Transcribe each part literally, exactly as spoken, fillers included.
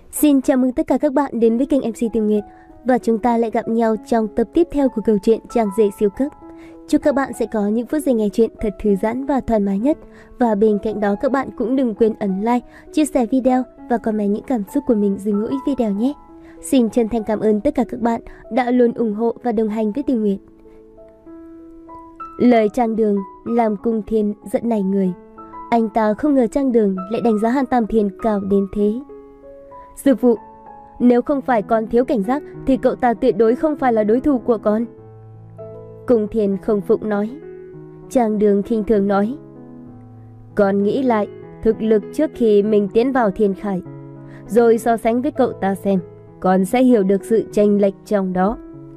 Xin chào mừng tất cả các bạn đến với kênh em xê Tường Nguyệt và chúng ta lại gặp nhau trong tập tiếp theo của câu chuyện Chàng rể siêu cấp. Chúc các bạn sẽ có những phút giây nghe chuyện thật thư giãn và thoải mái nhất. Và bên cạnh đó các bạn cũng đừng quên ấn like, chia sẻ video và comment những cảm xúc của mình dưới mỗi video nhé. Xin chân thành cảm ơn tất cả các bạn đã luôn ủng hộ và đồng hành với Tường Nguyệt. Lời Trang Đường làm Cung Thiên giận nảy người. Anh ta không ngờ Trang Đường lại đánh giá Hàn Tam Thiên cao đến thế. Sư phụ, nếu không phải con thiếu cảnh giác thì cậu ta tuyệt đối không phải là đối thủ của con. Cung Thiên không phục nói. Trang Đường khinh thường nói. Con nghĩ lại thực lực trước khi mình tiến vào Thiên Khải, rồi so sánh với cậu ta xem, con sẽ hiểu được sự chênh lệch trong đó.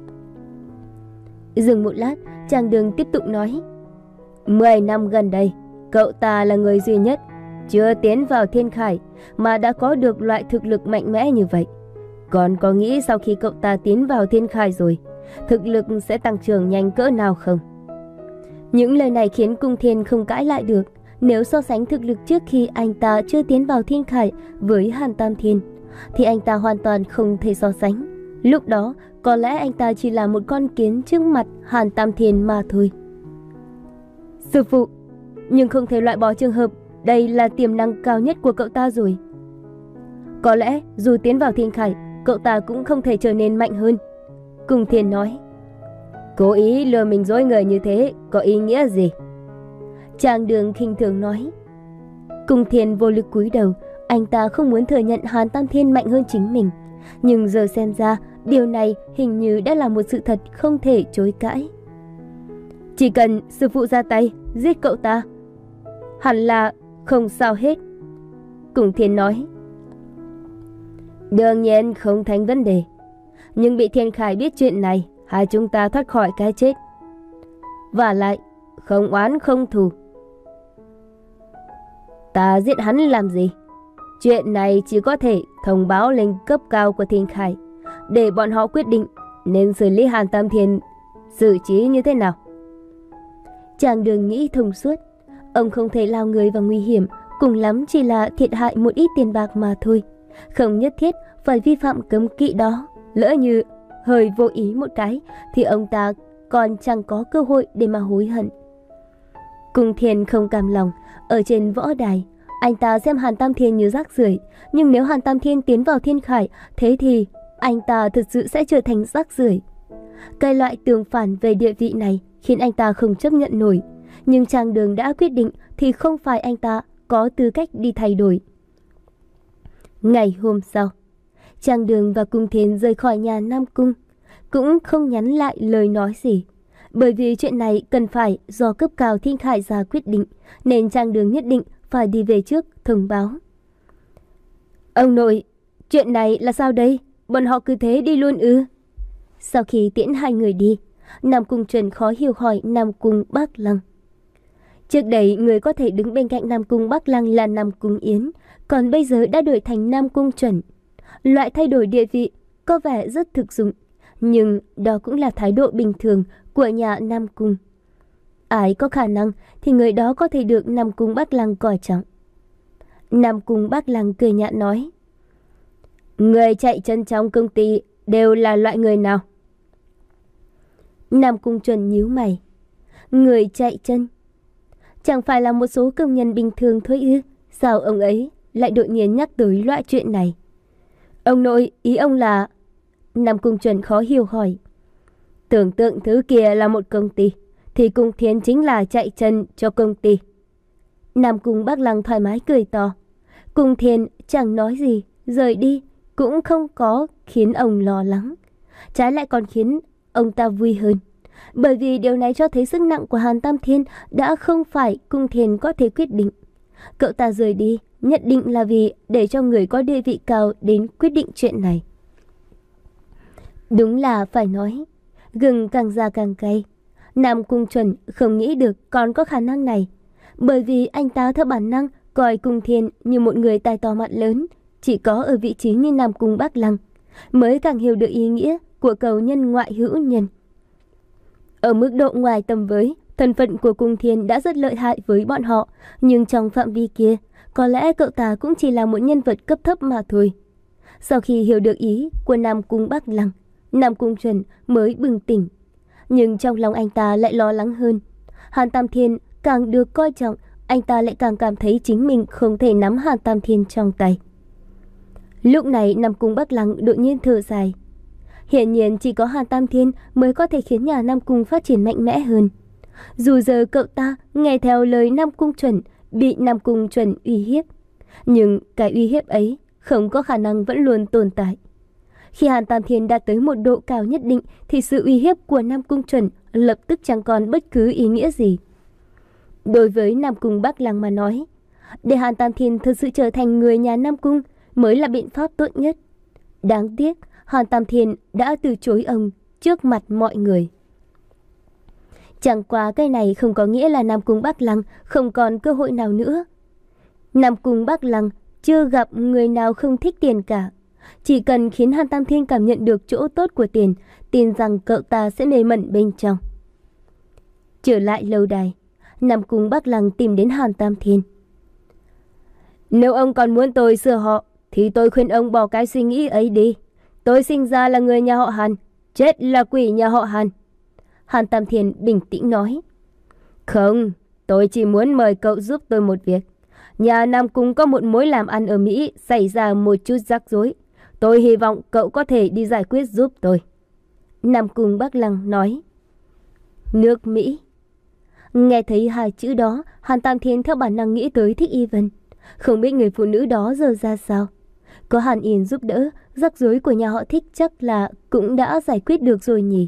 Dừng một lát, Trang Đường tiếp tục nói. Mười năm gần đây, cậu ta là người duy nhất chưa tiến vào Thiên Khải mà đã có được loại thực lực mạnh mẽ như vậy. Con có nghĩ sau khi cậu ta tiến vào Thiên Khải rồi, thực lực sẽ tăng trưởng nhanh cỡ nào không? Những lời này khiến Cung Thiên không cãi lại được. Nếu so sánh thực lực trước khi anh ta chưa tiến vào Thiên Khải với Hàn Tam Thiên, thì anh ta hoàn toàn không thể so sánh. Lúc đó, có lẽ anh ta chỉ là một con kiến trước mặt Hàn Tam Thiên mà thôi. Sư phụ, nhưng không thể loại bỏ trường hợp đây là tiềm năng cao nhất của cậu ta rồi. Có lẽ dù tiến vào Thiên Khải, cậu ta cũng không thể trở nên mạnh hơn. Cung Thiên nói. Cố ý lừa mình dối người như thế có ý nghĩa gì? Trang Đường khinh thường nói. Cung Thiên vô lực cúi đầu. Anh ta không muốn thừa nhận Hàn Tam Thiên mạnh hơn chính mình, nhưng giờ xem ra điều này hình như đã là một sự thật không thể chối cãi. Chỉ cần sư phụ ra tay giết cậu ta, hẳn là không sao hết. Cung Thiên nói. Đương nhiên không thành vấn đề, nhưng bị Thiên Khải biết chuyện này, hai chúng ta thoát khỏi cái chết. Và lại không oán không thù. Ta giết hắn làm gì? Chuyện này chỉ có thể thông báo lên cấp cao của Thiên Khải, để bọn họ quyết định nên xử lý Hàn Tam Thiên xử trí như thế nào. Trang Đường nghĩ thông suốt. Ông không thể lao người vào nguy hiểm, cùng lắm chỉ là thiệt hại một ít tiền bạc mà thôi, không nhất thiết phải vi phạm cấm kỵ đó. Lỡ như hơi vô ý một cái thì ông ta còn chẳng có cơ hội để mà hối hận. Cung Thiên không cam lòng. Ở trên võ đài, anh ta xem Hàn Tam Thiên như rác rưởi, nhưng nếu Hàn Tam Thiên tiến vào Thiên Khải, thế thì anh ta thực sự sẽ trở thành rác rưởi. Cái loại tương phản về địa vị này khiến anh ta không chấp nhận nổi, nhưng Trang Đường đã quyết định thì không phải anh ta có tư cách đi thay đổi. Ngày hôm sau, Trang Đường và Cung Thiên rời khỏi nhà Nam Cung, cũng không nhắn lại lời nói gì. Bởi vì chuyện này cần phải do cấp cao Thiên Khải ra quyết định, nên Trang Đường nhất định phải đi về trước thông báo. Ông nội, chuyện này là sao đây? Bọn họ cứ thế đi luôn ư? Sau khi tiễn hai người đi, Nam Cung Chuẩn khó hiểu hỏi Nam Cung Bắc Lăng. Trước đây người có thể đứng bên cạnh Nam Cung Bắc Lăng là Nam Cung Yến, còn bây giờ đã đổi thành Nam Cung Chuẩn. Loại thay đổi địa vị có vẻ rất thực dụng, nhưng đó cũng là thái độ bình thường của nhà Nam Cung. Ai có khả năng thì người đó có thể được Nam Cung Bắc Lăng coi trọng. Nam Cung Bắc Lăng cười nhạt nói. Người chạy chân trong công ty đều là loại người nào? Nam Cung Chuẩn nhíu mày. Người chạy chân? Chẳng phải là một số công nhân bình thường thôi ư? Sao ông ấy lại đột nhiên nhắc tới loại chuyện này? Ông nội, ý ông là... Nam Cung Chuẩn khó hiểu hỏi. Tưởng tượng thứ kia là một công ty, thì Cung Thiên chính là chạy chân cho công ty. Nam Cung Bắc Lăng thoải mái cười to. Cung Thiên chẳng nói gì, rời đi cũng không có khiến ông lo lắng, trái lại còn khiến ông ta vui hơn. Bởi vì điều này cho thấy sức nặng của Hàn Tam Thiên đã không phải Cung Thiên có thể quyết định. Cậu ta rời đi nhất định là vì để cho người có địa vị cao đến quyết định chuyện này. Đúng là phải nói, gừng càng già càng cay. Nam Cung Chuẩn không nghĩ được còn có khả năng này, bởi vì anh ta theo bản năng coi Cung Thiên như một người tai to mặt lớn. Chỉ có ở vị trí như Nam Cung Bắc Lăng mới càng hiểu được ý nghĩa của cầu nhân ngoại hữu nhân. Ở mức độ ngoài tầm với, thân phận của Cung Thiên đã rất lợi hại với bọn họ, nhưng trong phạm vi kia, có lẽ cậu ta cũng chỉ là một nhân vật cấp thấp mà thôi. Sau khi hiểu được ý của Nam Cung Bắc Lăng, Nam Cung Chuẩn mới bừng tỉnh. Nhưng trong lòng anh ta lại lo lắng hơn. Hàn Tam Thiên càng được coi trọng, anh ta lại càng cảm thấy chính mình không thể nắm Hàn Tam Thiên trong tay. Lúc này Nam Cung Bắc Lăng đột nhiên thở dài. Hiển nhiên chỉ có Hàn Tam Thiên mới có thể khiến nhà Nam Cung phát triển mạnh mẽ hơn. Dù giờ cậu ta nghe theo lời Nam Cung Chuẩn, bị Nam Cung Chuẩn uy hiếp, nhưng cái uy hiếp ấy không có khả năng vẫn luôn tồn tại. Khi Hàn Tam Thiên đạt tới một độ cao nhất định thì sự uy hiếp của Nam Cung Chuẩn lập tức chẳng còn bất cứ ý nghĩa gì. Đối với Nam Cung Bắc Lăng mà nói, để Hàn Tam Thiên thực sự trở thành người nhà Nam Cung mới là biện pháp tốt nhất. Đáng tiếc, Hàn Tam Thiên đã từ chối ông trước mặt mọi người. Chẳng qua cái này không có nghĩa là Nam Cung Bắc Lăng không còn cơ hội nào nữa. Nam Cung Bắc Lăng chưa gặp người nào không thích tiền cả. Chỉ cần khiến Hàn Tam Thiên cảm nhận được chỗ tốt của tiền, tin rằng cậu ta sẽ mê mẩn bên trong. Trở lại lâu đài, Nam Cung Bắc Lăng tìm đến Hàn Tam Thiên. Nếu ông còn muốn tôi sửa họ, thì tôi khuyên ông bỏ cái suy nghĩ ấy đi. Tôi sinh ra là người nhà họ Hàn, chết là quỷ nhà họ Hàn. Hàn Tam Thiên bình tĩnh nói. Không, tôi chỉ muốn mời cậu giúp tôi một việc. Nhà Nam Cung có một mối làm ăn ở Mỹ xảy ra một chút rắc rối. Tôi hy vọng cậu có thể đi giải quyết giúp tôi. Nam Cung Bắc Lăng nói. Nước Mỹ. Nghe thấy hai chữ đó, Hàn Tam Thiên theo bản năng nghĩ tới Thích Y Vân. Không biết người phụ nữ đó giờ ra sao. Có Hàn Yên giúp đỡ, rắc rối của nhà họ Thích chắc là cũng đã giải quyết được rồi nhỉ.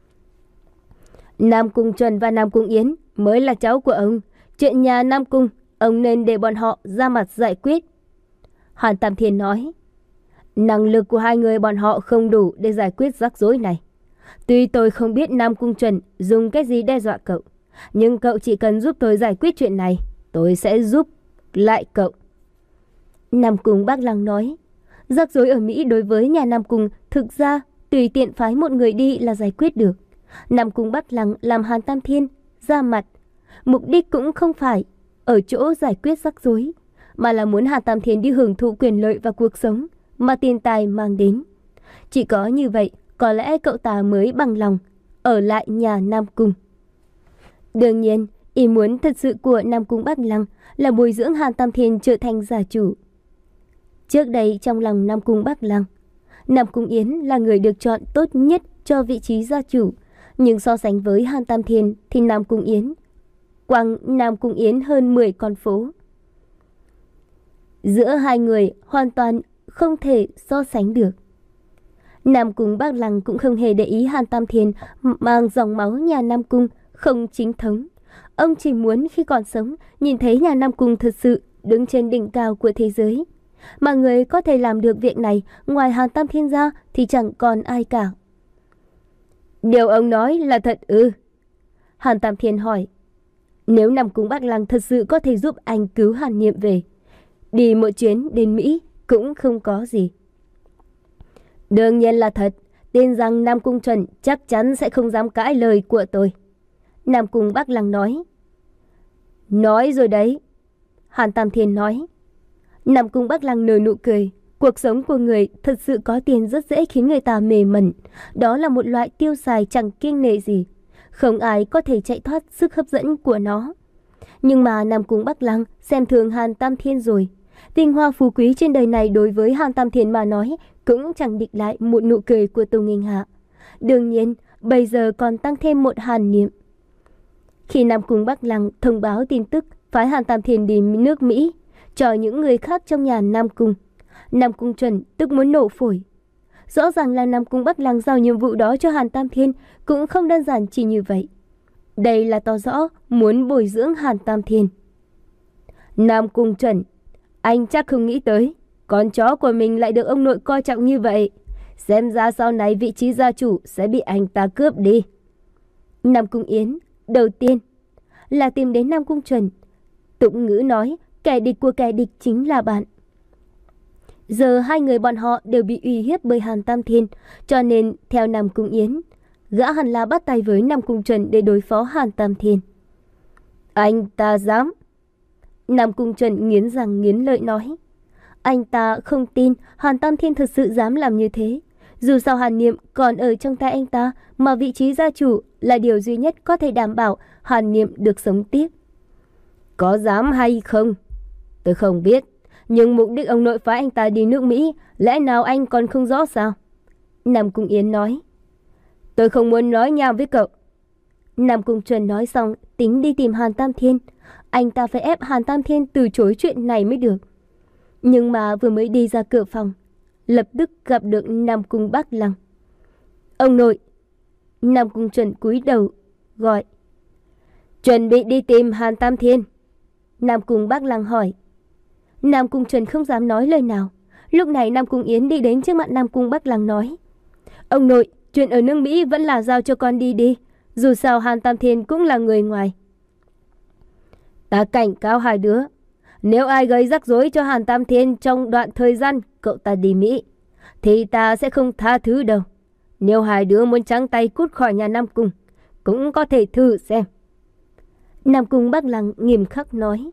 Nam Cung Trần và Nam Cung Yến mới là cháu của ông. Chuyện nhà Nam Cung, ông nên để bọn họ ra mặt giải quyết. Hàn Tam Thiên nói. Năng lực của hai người bọn họ không đủ để giải quyết rắc rối này. Tuy tôi không biết Nam Cung Trần dùng cái gì đe dọa cậu, nhưng cậu chỉ cần giúp tôi giải quyết chuyện này, tôi sẽ giúp lại cậu. Nam Cung Bắc Lăng nói. Rắc rối ở Mỹ đối với nhà Nam Cung thực ra tùy tiện phái một người đi là giải quyết được. Nam Cung Bắc Lăng làm Hàn Tam Thiên ra mặt, mục đích cũng không phải ở chỗ giải quyết rắc rối, mà là muốn Hàn Tam Thiên đi hưởng thụ quyền lợi và cuộc sống mà tiền tài mang đến. Chỉ có như vậy, có lẽ cậu ta mới bằng lòng ở lại nhà Nam Cung. Đương nhiên, ý muốn thật sự của Nam Cung Bắc Lăng là bồi dưỡng Hàn Tam Thiên trở thành gia chủ. Trước đây trong lòng Nam Cung Bắc Lăng, Nam Cung Yến là người được chọn tốt nhất cho vị trí gia chủ. Nhưng so sánh với Hàn Tam Thiên thì Nam Cung Yến quăng Nam Cung Yến hơn mười con phố. Giữa hai người hoàn toàn không thể so sánh được. Nam Cung Bắc Lăng cũng không hề để ý Hàn Tam Thiên mang dòng máu nhà Nam Cung không chính thống. Ông chỉ muốn khi còn sống nhìn thấy nhà Nam Cung thật sự đứng trên đỉnh cao của thế giới. Mà người có thể làm được việc này ngoài Hàn Tam Thiên ra thì chẳng còn ai cả. Điều ông nói là thật ư? Hàn Tam Thiên hỏi. Nếu Nam Cung Bắc Lăng thật sự có thể giúp anh cứu Hàn Niệm về, đi một chuyến đến Mỹ cũng không có gì. Đương nhiên là thật. Tin rằng Nam Cung Trần chắc chắn sẽ không dám cãi lời của tôi. Nam Cung Bắc Lăng nói. Nói rồi đấy. Hàn Tam Thiên nói. Nam Cung Bắc Lăng nở nụ cười. Cuộc sống của người thật sự có tiền rất dễ khiến người ta mê mẩn. Đó là một loại tiêu xài chẳng kiêng nể gì. Không ai có thể chạy thoát sức hấp dẫn của nó. Nhưng mà Nam Cung Bắc Lăng xem thường Hàn Tam Thiên rồi. Vinh hoa phú quý trên đời này đối với Hàn Tam Thiên mà nói cũng chẳng địch lại một nụ cười của Tô Nghênh Hạ. Đương nhiên, bây giờ còn tăng thêm một Hàn Niệm. Khi Nam Cung Bắc Lăng thông báo tin tức phái Hàn Tam Thiên đi nước Mỹ cho những người khác trong nhà Nam Cung, Nam Cung Trần tức muốn nổ phổi. Rõ ràng là Nam Cung Bắc Lăng giao nhiệm vụ đó cho Hàn Tam Thiên cũng không đơn giản chỉ như vậy. Đây là tỏ rõ muốn bồi dưỡng Hàn Tam Thiên. Nam Cung Trần, anh chắc không nghĩ tới con chó của mình lại được ông nội coi trọng như vậy. Xem ra sau này vị trí gia chủ sẽ bị anh ta cướp đi. Nam Cung Yến đầu tiên là tìm đến Nam Cung Trần. Tụng ngữ nói kẻ địch của kẻ địch chính là bạn. Giờ hai người bọn họ đều bị uy hiếp bởi Hàn Tam Thiên, cho nên theo Nam Cung Yến, gã hẳn là bắt tay với Nam Cung Trần để đối phó Hàn Tam Thiên. Anh ta dám? Nam Cung Trần nghiến răng nghiến lợi nói. Anh ta không tin Hàn Tam Thiên thật sự dám làm như thế. Dù sao Hàn Niệm còn ở trong tay anh ta, mà vị trí gia chủ là điều duy nhất có thể đảm bảo Hàn Niệm được sống tiếp. Có dám hay không? Tôi không biết. Nhưng mục đích ông nội phái anh ta đi nước Mỹ, lẽ nào anh còn không rõ sao? Nam Cung Yến nói. Tôi không muốn nói nhảm với cậu. Nam Cung Chuẩn nói xong tính đi tìm Hàn Tam Thiên. Anh ta phải ép Hàn Tam Thiên từ chối chuyện này mới được. Nhưng mà vừa mới đi ra cửa phòng, lập tức gặp được Nam Cung Bắc Lăng. Ông nội. Nam Cung Chuẩn cúi đầu gọi. Chuẩn bị đi tìm Hàn Tam Thiên. Nam Cung Bắc Lăng hỏi. Nam Cung Chuẩn không dám nói lời nào. Lúc này Nam Cung Yến đi đến trước mặt Nam Cung Bắc Lăng nói. Ông nội, chuyện ở nước Mỹ vẫn là giao cho con đi đi. Dù sao Hàn Tam Thiên cũng là người ngoài. Ta cảnh cáo hai đứa, nếu ai gây rắc rối cho Hàn Tam Thiên trong đoạn thời gian cậu ta đi Mỹ, thì ta sẽ không tha thứ đâu. Nếu hai đứa muốn trắng tay cút khỏi nhà Nam Cung, cũng có thể thử xem. Nam Cung Bắc Lăng nghiêm khắc nói.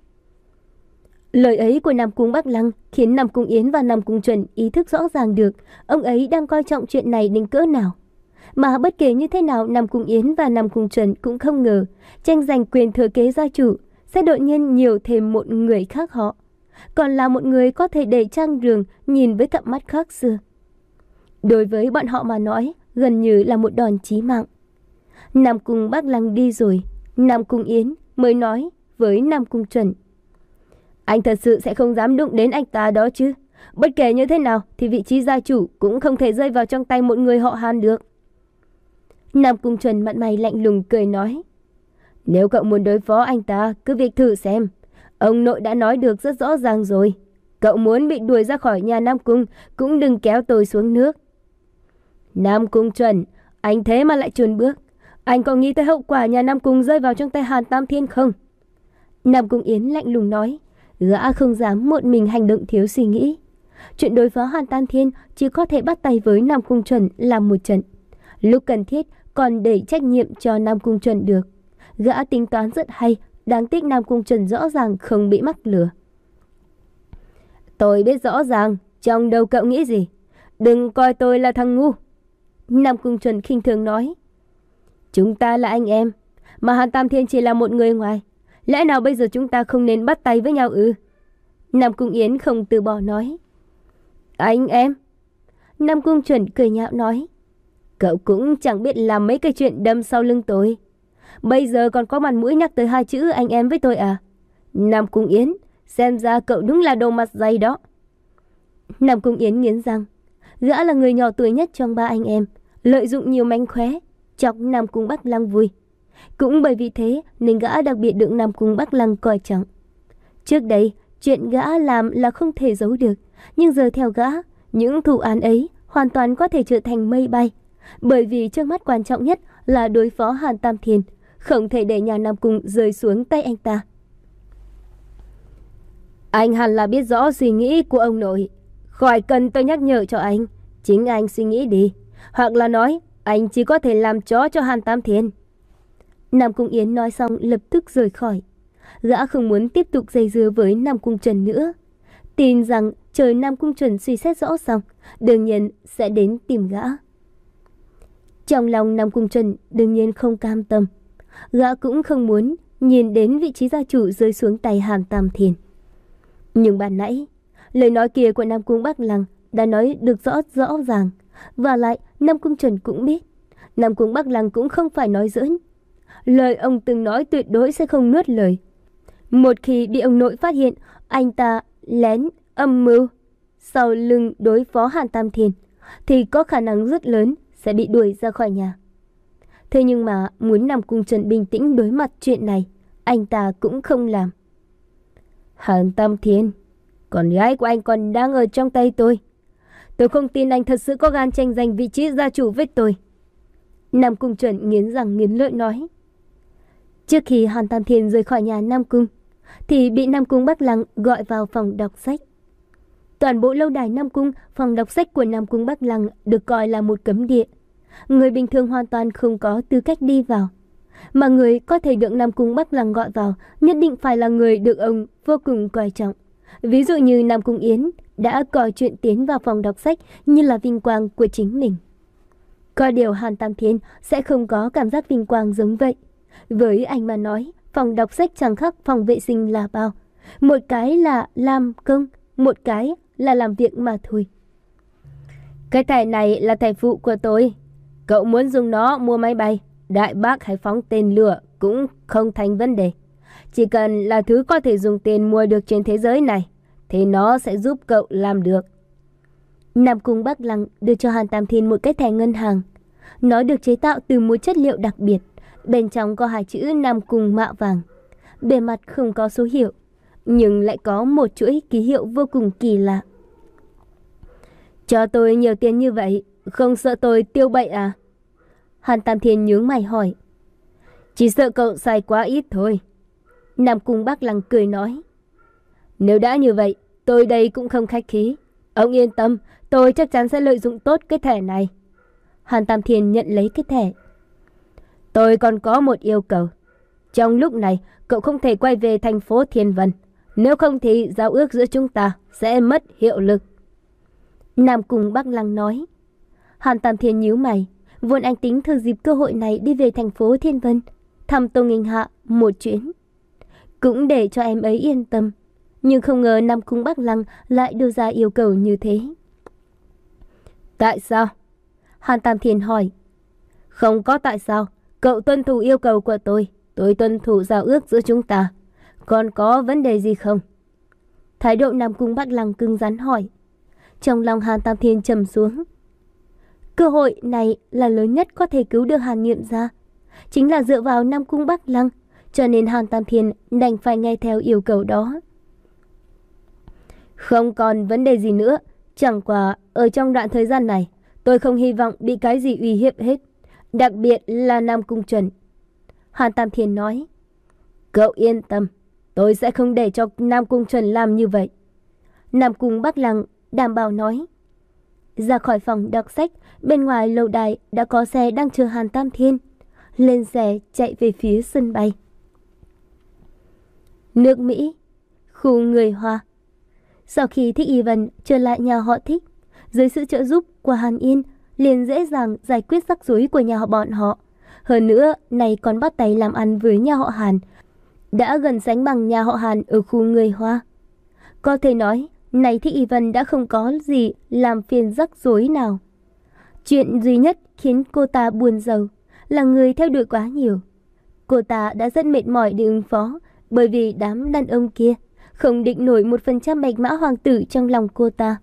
Lời ấy của Nam Cung Bắc Lăng khiến Nam Cung Yến và Nam Cung Chuẩn ý thức rõ ràng được ông ấy đang coi trọng chuyện này đến cỡ nào. Mà bất kể như thế nào, Nam Cung Yến và Nam Cung Chuẩn cũng không ngờ tranh giành quyền thừa kế gia chủ sẽ đột nhiên nhiều thêm một người khác họ, còn là một người có thể để Trang Rường nhìn với cặp mắt khác xưa. Đối với bọn họ mà nói, gần như là một đòn chí mạng. Nam Cung Bắc Lăng đi rồi, Nam Cung Yến mới nói với Nam Cung Chuẩn. Anh thật sự sẽ không dám đụng đến anh ta đó chứ? Bất kể như thế nào thì vị trí gia chủ cũng không thể rơi vào trong tay một người họ Hàn được. Nam Cung Chuẩn mặt mày lạnh lùng cười nói. Nếu cậu muốn đối phó anh ta, cứ việc thử xem. Ông nội đã nói được rất rõ ràng rồi. Cậu muốn bị đuổi ra khỏi nhà Nam Cung, cũng đừng kéo tôi xuống nước. Nam Cung Chuẩn, anh thế mà lại chùn bước. Anh có nghĩ tới hậu quả nhà Nam Cung rơi vào trong tay Hàn Tam Thiên không? Nam Cung Yến lạnh lùng nói. Gã không dám một mình hành động thiếu suy nghĩ. Chuyện đối phó Hàn Tam Thiên chỉ có thể bắt tay với Nam Cung Chuẩn làm một trận. Lúc cần thiết còn đẩy trách nhiệm cho Nam Cung Chuẩn được. Gã tính toán rất hay, đáng tiếc Nam Cung Chuẩn rõ ràng không bị mắc lừa. Tôi biết rõ ràng, trong đầu cậu nghĩ gì. Đừng coi tôi là thằng ngu. Nam Cung Chuẩn khinh thường nói. Chúng ta là anh em, mà Hàn Tam Thiên chỉ là một người ngoài. Lẽ nào bây giờ chúng ta không nên bắt tay với nhau ư? Nam Cung Yến không từ bỏ nói. Anh em? Nam Cung Chuẩn cười nhạo nói. Cậu cũng chẳng biết làm mấy cái chuyện đâm sau lưng tôi. Bây giờ còn có mặt mũi nhắc tới hai chữ anh em với tôi à? Nam Cung Yến, xem ra cậu đúng là đồ mặt dày đó. Nam Cung Yến nghiến răng. Gã là người nhỏ tuổi nhất trong ba anh em, lợi dụng nhiều mánh khóe, chọc Nam Cung Bắc Lăng vui. Cũng bởi vì thế nên gã đặc biệt được Nam Cung Bắc Lăng coi trọng. Trước đây, chuyện gã làm là không thể giấu được, nhưng giờ theo gã, những thủ án ấy hoàn toàn có thể trở thành mây bay. Bởi vì trước mắt quan trọng nhất là đối phó Hàn Tam Thiên, không thể để nhà Nam Cung rơi xuống tay anh ta. Anh hẳn là biết rõ suy nghĩ của ông nội. Khỏi cần tôi nhắc nhở cho anh, chính anh suy nghĩ đi. Hoặc là nói, anh chỉ có thể làm chó cho Hàn Tam Thiên. Nam Cung Yến nói xong lập tức rời khỏi. Gã không muốn tiếp tục dây dưa với Nam Cung Trần nữa. Tin rằng chờ Nam Cung Trần suy xét rõ xong, đương nhiên sẽ đến tìm gã. Trong lòng Nam Cung Trần đương nhiên không cam tâm. Gã cũng không muốn nhìn đến vị trí gia chủ rơi xuống tay Hàn Tam Thiên. Nhưng ban nãy, lời nói kia của Nam Cung Bắc Lăng đã nói được rõ rõ ràng. Và lại Nam Cung Trần cũng biết, Nam Cung Bắc Lăng cũng không phải nói giỡn. Lời ông từng nói tuyệt đối sẽ không nuốt lời. Một khi bị ông nội phát hiện anh ta lén âm mưu sau lưng đối phó Hàn Tam Thiên, thì có khả năng rất lớn sẽ bị đuổi ra khỏi nhà. Thế nhưng mà muốn Nam Cung Trần bình tĩnh đối mặt chuyện này, anh ta cũng không làm. Hàn Tam Thiên, con gái của anh còn đang ở trong tay tôi. Tôi không tin anh thật sự có gan tranh giành vị trí gia chủ với tôi. Nam Cung Trần nghiến răng nghiến lợi nói. Trước khi Hàn Tam Thiên rời khỏi nhà Nam Cung, thì bị Nam Cung Bắc Lăng gọi vào phòng đọc sách. Toàn bộ lâu đài Nam Cung, phòng đọc sách của Nam Cung Bắc Lăng được coi là một cấm địa. Người bình thường hoàn toàn không có tư cách đi vào. Mà người có thể được Nam Cung Bắc Lăng gọi vào nhất định phải là người được ông vô cùng coi trọng. Ví dụ như Nam Cung Yến đã coi chuyện tiến vào phòng đọc sách như là vinh quang của chính mình. Có điều Hàn Tam Thiên sẽ không có cảm giác vinh quang giống vậy. Với anh mà nói, phòng đọc sách chẳng khác phòng vệ sinh là bao. Một cái là làm công, một cái là làm việc mà thôi. Cái thẻ này là thẻ phụ của tôi. Cậu muốn dùng nó mua máy bay, đại bác hay phóng tên lửa cũng không thành vấn đề. Chỉ cần là thứ có thể dùng tiền mua được trên thế giới này, thì nó sẽ giúp cậu làm được. Nam Cung Bắc Lăng đưa cho Hàn Tam Thiên một cái thẻ ngân hàng. Nó được chế tạo từ một chất liệu đặc biệt. Bên trong có hai chữ Nam Cung mạ vàng. Bề mặt không có số hiệu, nhưng lại có một chuỗi ký hiệu vô cùng kỳ lạ. Cho tôi nhiều tiền như vậy, không sợ tôi tiêu bậy à? Hàn Tam Thiên nhướng mày hỏi. Chỉ sợ cậu xài quá ít thôi. Nam Cung Bắc Lăng cười nói. Nếu đã như vậy, tôi đây cũng không khách khí. Ông yên tâm, tôi chắc chắn sẽ lợi dụng tốt cái thẻ này. Hàn Tam Thiên nhận lấy cái thẻ. Tôi còn có một yêu cầu. Trong lúc này, cậu không thể quay về thành phố Thiên Vân. Nếu không thì giao ước giữa chúng ta sẽ mất hiệu lực. Nam Cung Bắc Lăng nói. Hàn Tam Thiên nhíu mày. Vốn anh tính thừa dịp cơ hội này đi về thành phố Thiên Vân, thăm Tô Nghinh Hạ một chuyến, cũng để cho em ấy yên tâm. Nhưng không ngờ Nam Cung Bắc Lăng lại đưa ra yêu cầu như thế. Tại sao? Hàn Tam Thiên hỏi. Không có tại sao. Cậu tuân thủ yêu cầu của tôi, tôi tuân thủ giao ước giữa chúng ta. Còn có vấn đề gì không? Thái độ Nam Cung Bắc Lăng cứng rắn hỏi. Trong lòng Hàn Tam Thiên trầm xuống. Cơ hội này là lớn nhất có thể cứu được Hàn Niệm gia. Chính là dựa vào Nam Cung Bắc Lăng, cho nên Hàn Tam Thiên đành phải nghe theo yêu cầu đó. Không còn vấn đề gì nữa. Chẳng qua ở trong đoạn thời gian này, tôi không hy vọng bị cái gì uy hiếp hết. Đặc biệt là Nam Cung Chuẩn. Hàn Tam Thiên nói. Cậu yên tâm, tôi sẽ không để cho Nam Cung Chuẩn làm như vậy. Nam Cung Bắc Lăng đảm bảo nói. Ra khỏi phòng đọc sách, bên ngoài lầu đài đã có xe đang chờ Hàn Tam Thiên. Lên xe chạy về phía sân bay. Nước Mỹ, khu người Hoa. Sau khi Thích Y Vân trở lại nhà họ Thích, dưới sự trợ giúp của Hàn Yên, liền dễ dàng giải quyết rắc rối của nhà họ bọn họ. Hơn nữa, này còn bắt tay làm ăn với nhà họ Hàn, đã gần sánh bằng nhà họ Hàn ở khu người Hoa. Có thể nói, này Thích Y Vân đã không có gì làm phiền rắc rối nào. Chuyện duy nhất khiến cô ta buồn rầu là người theo đuổi quá nhiều. Cô ta đã rất mệt mỏi để ứng phó, bởi vì đám đàn ông kia không định nổi một phần trăm bạch mã hoàng tử trong lòng cô ta.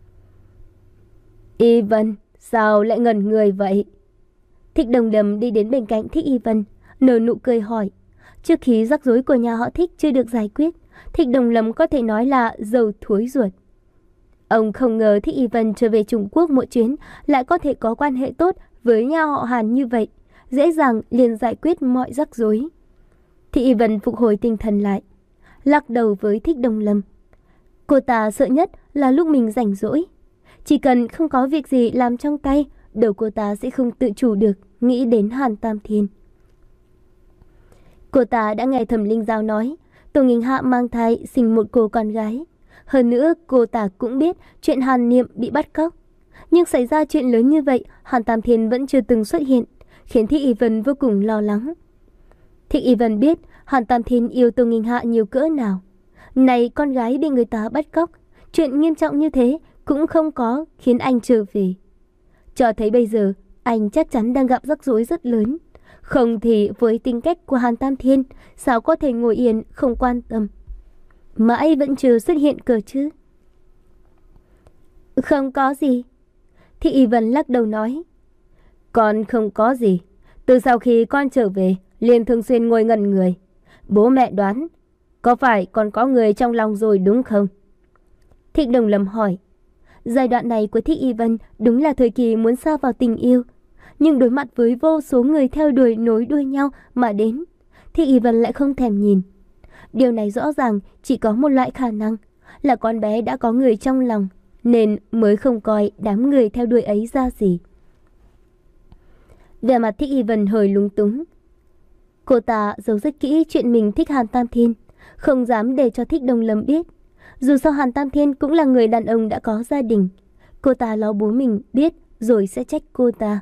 Y Vân, sao lại ngẩn người vậy? Thích Đồng Lâm đi đến bên cạnh Thích Y Vân, nở nụ cười hỏi. Trước khi rắc rối của nhà họ Thích chưa được giải quyết, Thích Đồng Lâm có thể nói là dầu thối ruột. Ông không ngờ Thích Y Vân trở về Trung Quốc một chuyến lại có thể có quan hệ tốt với nhà họ Hàn như vậy, dễ dàng liền giải quyết mọi rắc rối. Thích Y Vân phục hồi tinh thần lại, lắc đầu với Thích Đồng Lâm. Cô ta sợ nhất là lúc mình rảnh rỗi. Chỉ cần không có việc gì làm trong tay, đầu cô ta sẽ không tự chủ được nghĩ đến Hàn Tam Thiên. Cô ta đã nghe Thẩm Linh Giao nói Tô Nghinh Hạ mang thai sinh một cô con gái. Hơn nữa cô ta cũng biết chuyện Hàn Niệm bị bắt cóc. Nhưng xảy ra chuyện lớn như vậy, Hàn Tam Thiên vẫn chưa từng xuất hiện, khiến Thích Y Vân vô cùng lo lắng. Thích Y Vân biết Hàn Tam Thiên yêu Tô Nghinh Hạ nhiều cỡ nào. Này con gái bị người ta bắt cóc, chuyện nghiêm trọng như thế cũng không có khiến anh trở về. Cho thấy bây giờ anh chắc chắn đang gặp rắc rối rất lớn. Không thì với tính cách của Hàn Tam Thiên, sao có thể ngồi yên không quan tâm. Mãi vẫn chưa xuất hiện cơ chứ. Không có gì. Thích Y Vân lắc đầu nói. Con không có gì. Từ sau khi con trở về, liền thường xuyên ngồi ngẩn người. Bố mẹ đoán, có phải con có người trong lòng rồi đúng không? Thích Đồng Lâm hỏi. Giai đoạn này của Thích Y Vân đúng là thời kỳ muốn sa vào tình yêu. Nhưng đối mặt với vô số người theo đuổi nối đuôi nhau mà đến, Thích Y Vân lại không thèm nhìn. Điều này rõ ràng chỉ có một loại khả năng, là con bé đã có người trong lòng, nên mới không coi đám người theo đuổi ấy ra gì. Vẻ mặt Thích Y Vân hơi lúng túng. Cô ta giấu rất kỹ chuyện mình thích Hàn Tam Thiên, không dám để cho Thích Đồng Lâm biết. Dù sao Hàn Tam Thiên cũng là người đàn ông đã có gia đình. Cô ta lo bố mình biết rồi sẽ trách cô ta.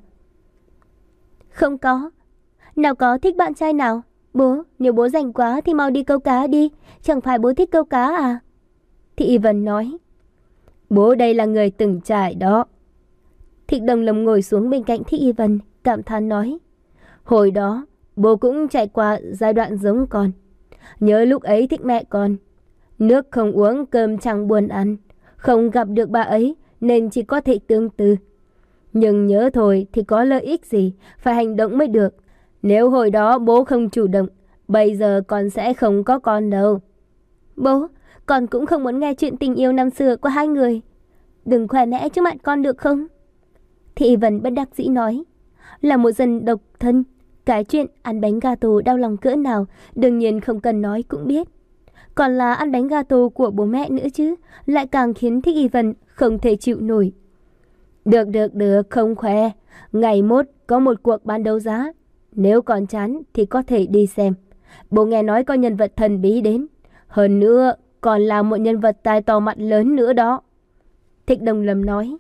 Không có. Nào có thích bạn trai nào? Bố, nếu bố rảnh quá thì mau đi câu cá đi. Chẳng phải bố thích câu cá à? Thị Y Vân nói. Bố đây là người từng trải đó. Thịch Đồng Lâm ngồi xuống bên cạnh Thích Y Vân, cảm thán nói. Hồi đó, bố cũng trải qua giai đoạn giống con. Nhớ lúc ấy thích mẹ con. Nước không uống, cơm chẳng buồn ăn. Không gặp được bà ấy nên chỉ có thể tương tư. Nhưng nhớ thôi thì có lợi ích gì, phải hành động mới được. Nếu hồi đó bố không chủ động, bây giờ con sẽ không có con đâu. Bố, con cũng không muốn nghe chuyện tình yêu năm xưa của hai người. Đừng khoe mẽ trước mặt con được không? Thị Y Vân bất đắc dĩ nói. Là một dân độc thân, cái chuyện ăn bánh gato đau lòng cỡ nào đương nhiên không cần nói cũng biết. Còn là ăn bánh gato của bố mẹ nữa chứ, lại càng khiến Thích Y Vân không thể chịu nổi. Được được được, không khoe. Ngày mốt có một cuộc bán đấu giá. Nếu còn chán thì có thể đi xem. Bố nghe nói có nhân vật thần bí đến. Hơn nữa còn là một nhân vật tai to mặt lớn nữa đó. Thích Đồng Lâm nói.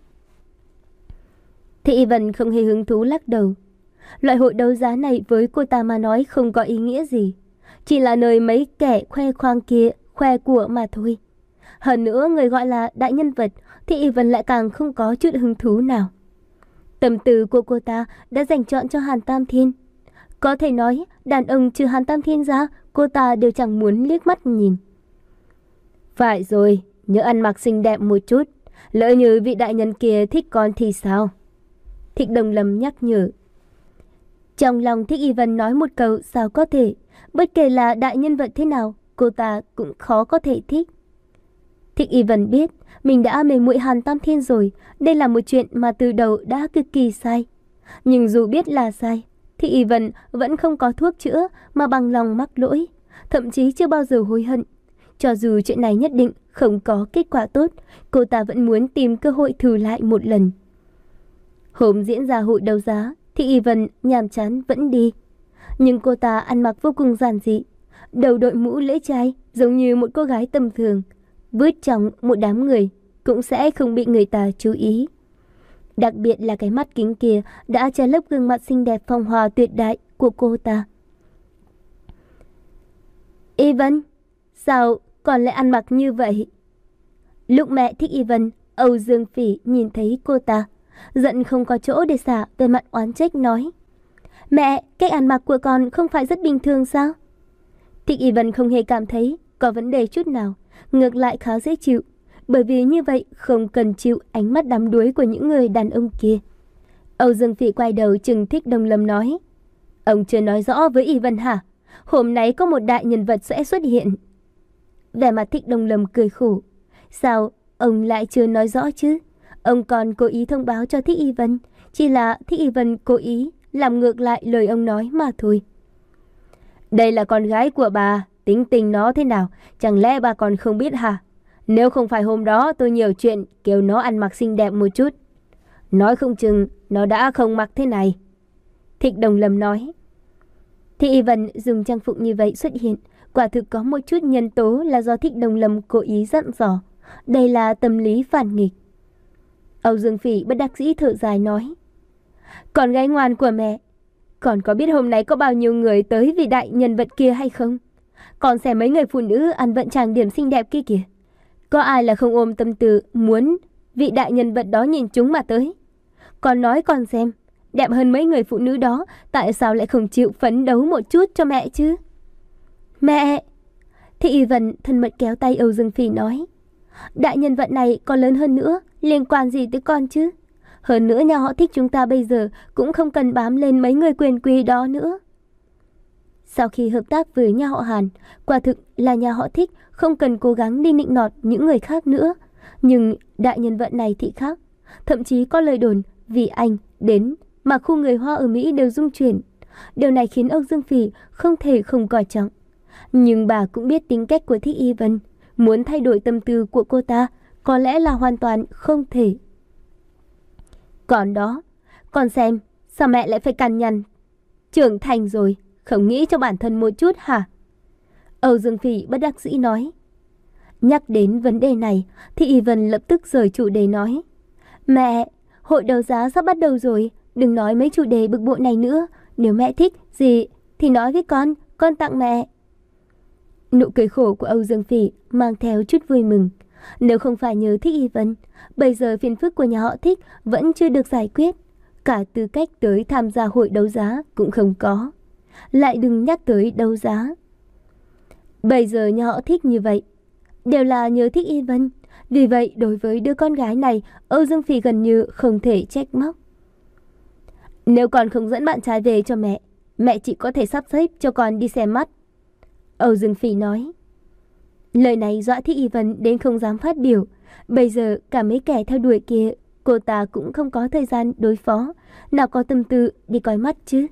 Thị Y Vân không hề hứng thú lắc đầu. Loại hội đấu giá này với cô ta mà nói không có ý nghĩa gì. Chỉ là nơi mấy kẻ khoe khoang kia khoe của mà thôi. Hơn nữa người gọi là đại nhân vật Thị Y Vân lại càng không có chút hứng thú nào. Tâm tư của cô ta đã dành chọn cho Hàn Tam Thiên. Có thể nói đàn ông trừ Hàn Tam Thiên ra, cô ta đều chẳng muốn liếc mắt nhìn. Phải rồi, nhớ ăn mặc xinh đẹp một chút. Lỡ như vị đại nhân kia thích con thì sao? Thích Đồng Lâm nhắc nhở. Trong lòng Thích Y Vân nói một câu sao có thể. Bất kể là đại nhân vật thế nào, cô ta cũng khó có thể thích. Thích Y Vân biết mình đã mê muội Hàn Tam Thiên rồi. Đây là một chuyện mà từ đầu đã cực kỳ sai. Nhưng dù biết là sai, Thích Y Vân vẫn không có thuốc chữa mà bằng lòng mắc lỗi. Thậm chí chưa bao giờ hối hận. Cho dù chuyện này nhất định không có kết quả tốt, cô ta vẫn muốn tìm cơ hội thử lại một lần. Hôm diễn ra hội đấu giá, Thị Y Vân nhàm chán vẫn đi. Nhưng cô ta ăn mặc vô cùng giản dị. Đầu đội mũ lễ trai giống như một cô gái tầm thường. Vứt trong một đám người cũng sẽ không bị người ta chú ý. Đặc biệt là cái mắt kính kia đã che lấp gương mặt xinh đẹp phong hoa tuyệt đại của cô ta. Y Vân, sao còn lại ăn mặc như vậy? Lúc mẹ Thích Y Vân, Âu Dương Phỉ nhìn thấy cô ta, giận không có chỗ để xả, về mặt oán trách nói. Mẹ, cách ăn mặc của con không phải rất bình thường sao? Thích Y Vân không hề cảm thấy có vấn đề chút nào, ngược lại khá dễ chịu, bởi vì như vậy không cần chịu ánh mắt đắm đuối của những người đàn ông kia. Âu Dương Phỉ quay đầu trừng Thích Đồng Lâm nói. Ông chưa nói rõ với Y Vân hả? Hôm nay có một đại nhân vật sẽ xuất hiện. Vẻ mặt Thích Đồng Lâm cười khổ. Sao ông lại chưa nói rõ chứ? Ông còn cố ý thông báo cho Thích Y Vân. Chỉ là Thích Y Vân cố ý làm ngược lại lời ông nói mà thôi. Đây là con gái của bà, tính tình nó thế nào, chẳng lẽ bà còn không biết hả? Nếu không phải hôm đó tôi nhiều chuyện kêu nó ăn mặc xinh đẹp một chút, nói không chừng nó đã không mặc thế này. Thích Đồng Lâm nói. Thị Y Vân dùng trang phục như vậy xuất hiện, quả thực có một chút nhân tố là do Thích Đồng Lâm cố ý dặn dò. Đây là tâm lý phản nghịch. Âu Dương Phỉ bất đắc dĩ thở dài nói. Con gái ngoan của mẹ, con có biết hôm nay có bao nhiêu người tới vì đại nhân vật kia hay không? Con xem mấy người phụ nữ ăn vận trang điểm xinh đẹp kia kìa. Có ai là không ôm tâm tư muốn vị đại nhân vật đó nhìn chúng mà tới? Con nói con xem, đẹp hơn mấy người phụ nữ đó, tại sao lại không chịu phấn đấu một chút cho mẹ chứ? Mẹ! Thị Y Vân thân mật kéo tay Âu Dương Phỉ nói. Đại nhân vật này còn lớn hơn nữa, liên quan gì tới con chứ? Hơn nữa nhà họ Thích chúng ta bây giờ cũng không cần bám lên mấy người quyền quý đó nữa. Sau khi hợp tác với nhà họ Hàn, quả thực là nhà họ Thích không cần cố gắng đi nịnh nọt những người khác nữa. Nhưng đại nhân vật này thì khác. Thậm chí có lời đồn vì anh đến mà khu người Hoa ở Mỹ đều rung chuyển. Điều này khiến Âu Dương Phỉ không thể không coi trọng. Nhưng bà cũng biết tính cách của Thích Y Vân. Muốn thay đổi tâm tư của cô ta có lẽ là hoàn toàn không thể. Còn đó, con xem, sao mẹ lại phải cằn nhằn? Trưởng thành rồi, không nghĩ cho bản thân một chút hả? Âu Dương Phỉ bất đắc dĩ nói. Nhắc đến vấn đề này thì Y Vân lập tức rời chủ đề nói: Mẹ, hội đấu giá sắp bắt đầu rồi, đừng nói mấy chủ đề bực bội này nữa. Nếu mẹ thích gì thì nói với con, con tặng mẹ. Nụ cười khổ của Âu Dương Phỉ mang theo chút vui mừng. Nếu không phải nhớ Thích Y Vân, bây giờ phiền phức của nhà họ Thích vẫn chưa được giải quyết. Cả tư cách tới tham gia hội đấu giá cũng không có. Lại đừng nhắc tới đấu giá. Bây giờ nhà họ Thích như vậy đều là nhớ Thích Y Vân. Vì vậy đối với đứa con gái này, Âu Dương Phỉ gần như không thể trách móc. Nếu con không dẫn bạn trai về cho mẹ, mẹ chỉ có thể sắp xếp cho con đi xem mắt. Âu Dương Phỉ nói. Lời này dọa Thích Y Vân đến không dám phát biểu. Bây giờ cả mấy kẻ theo đuổi kia, cô ta cũng không có thời gian đối phó, nào có tâm tư đi coi mắt chứ.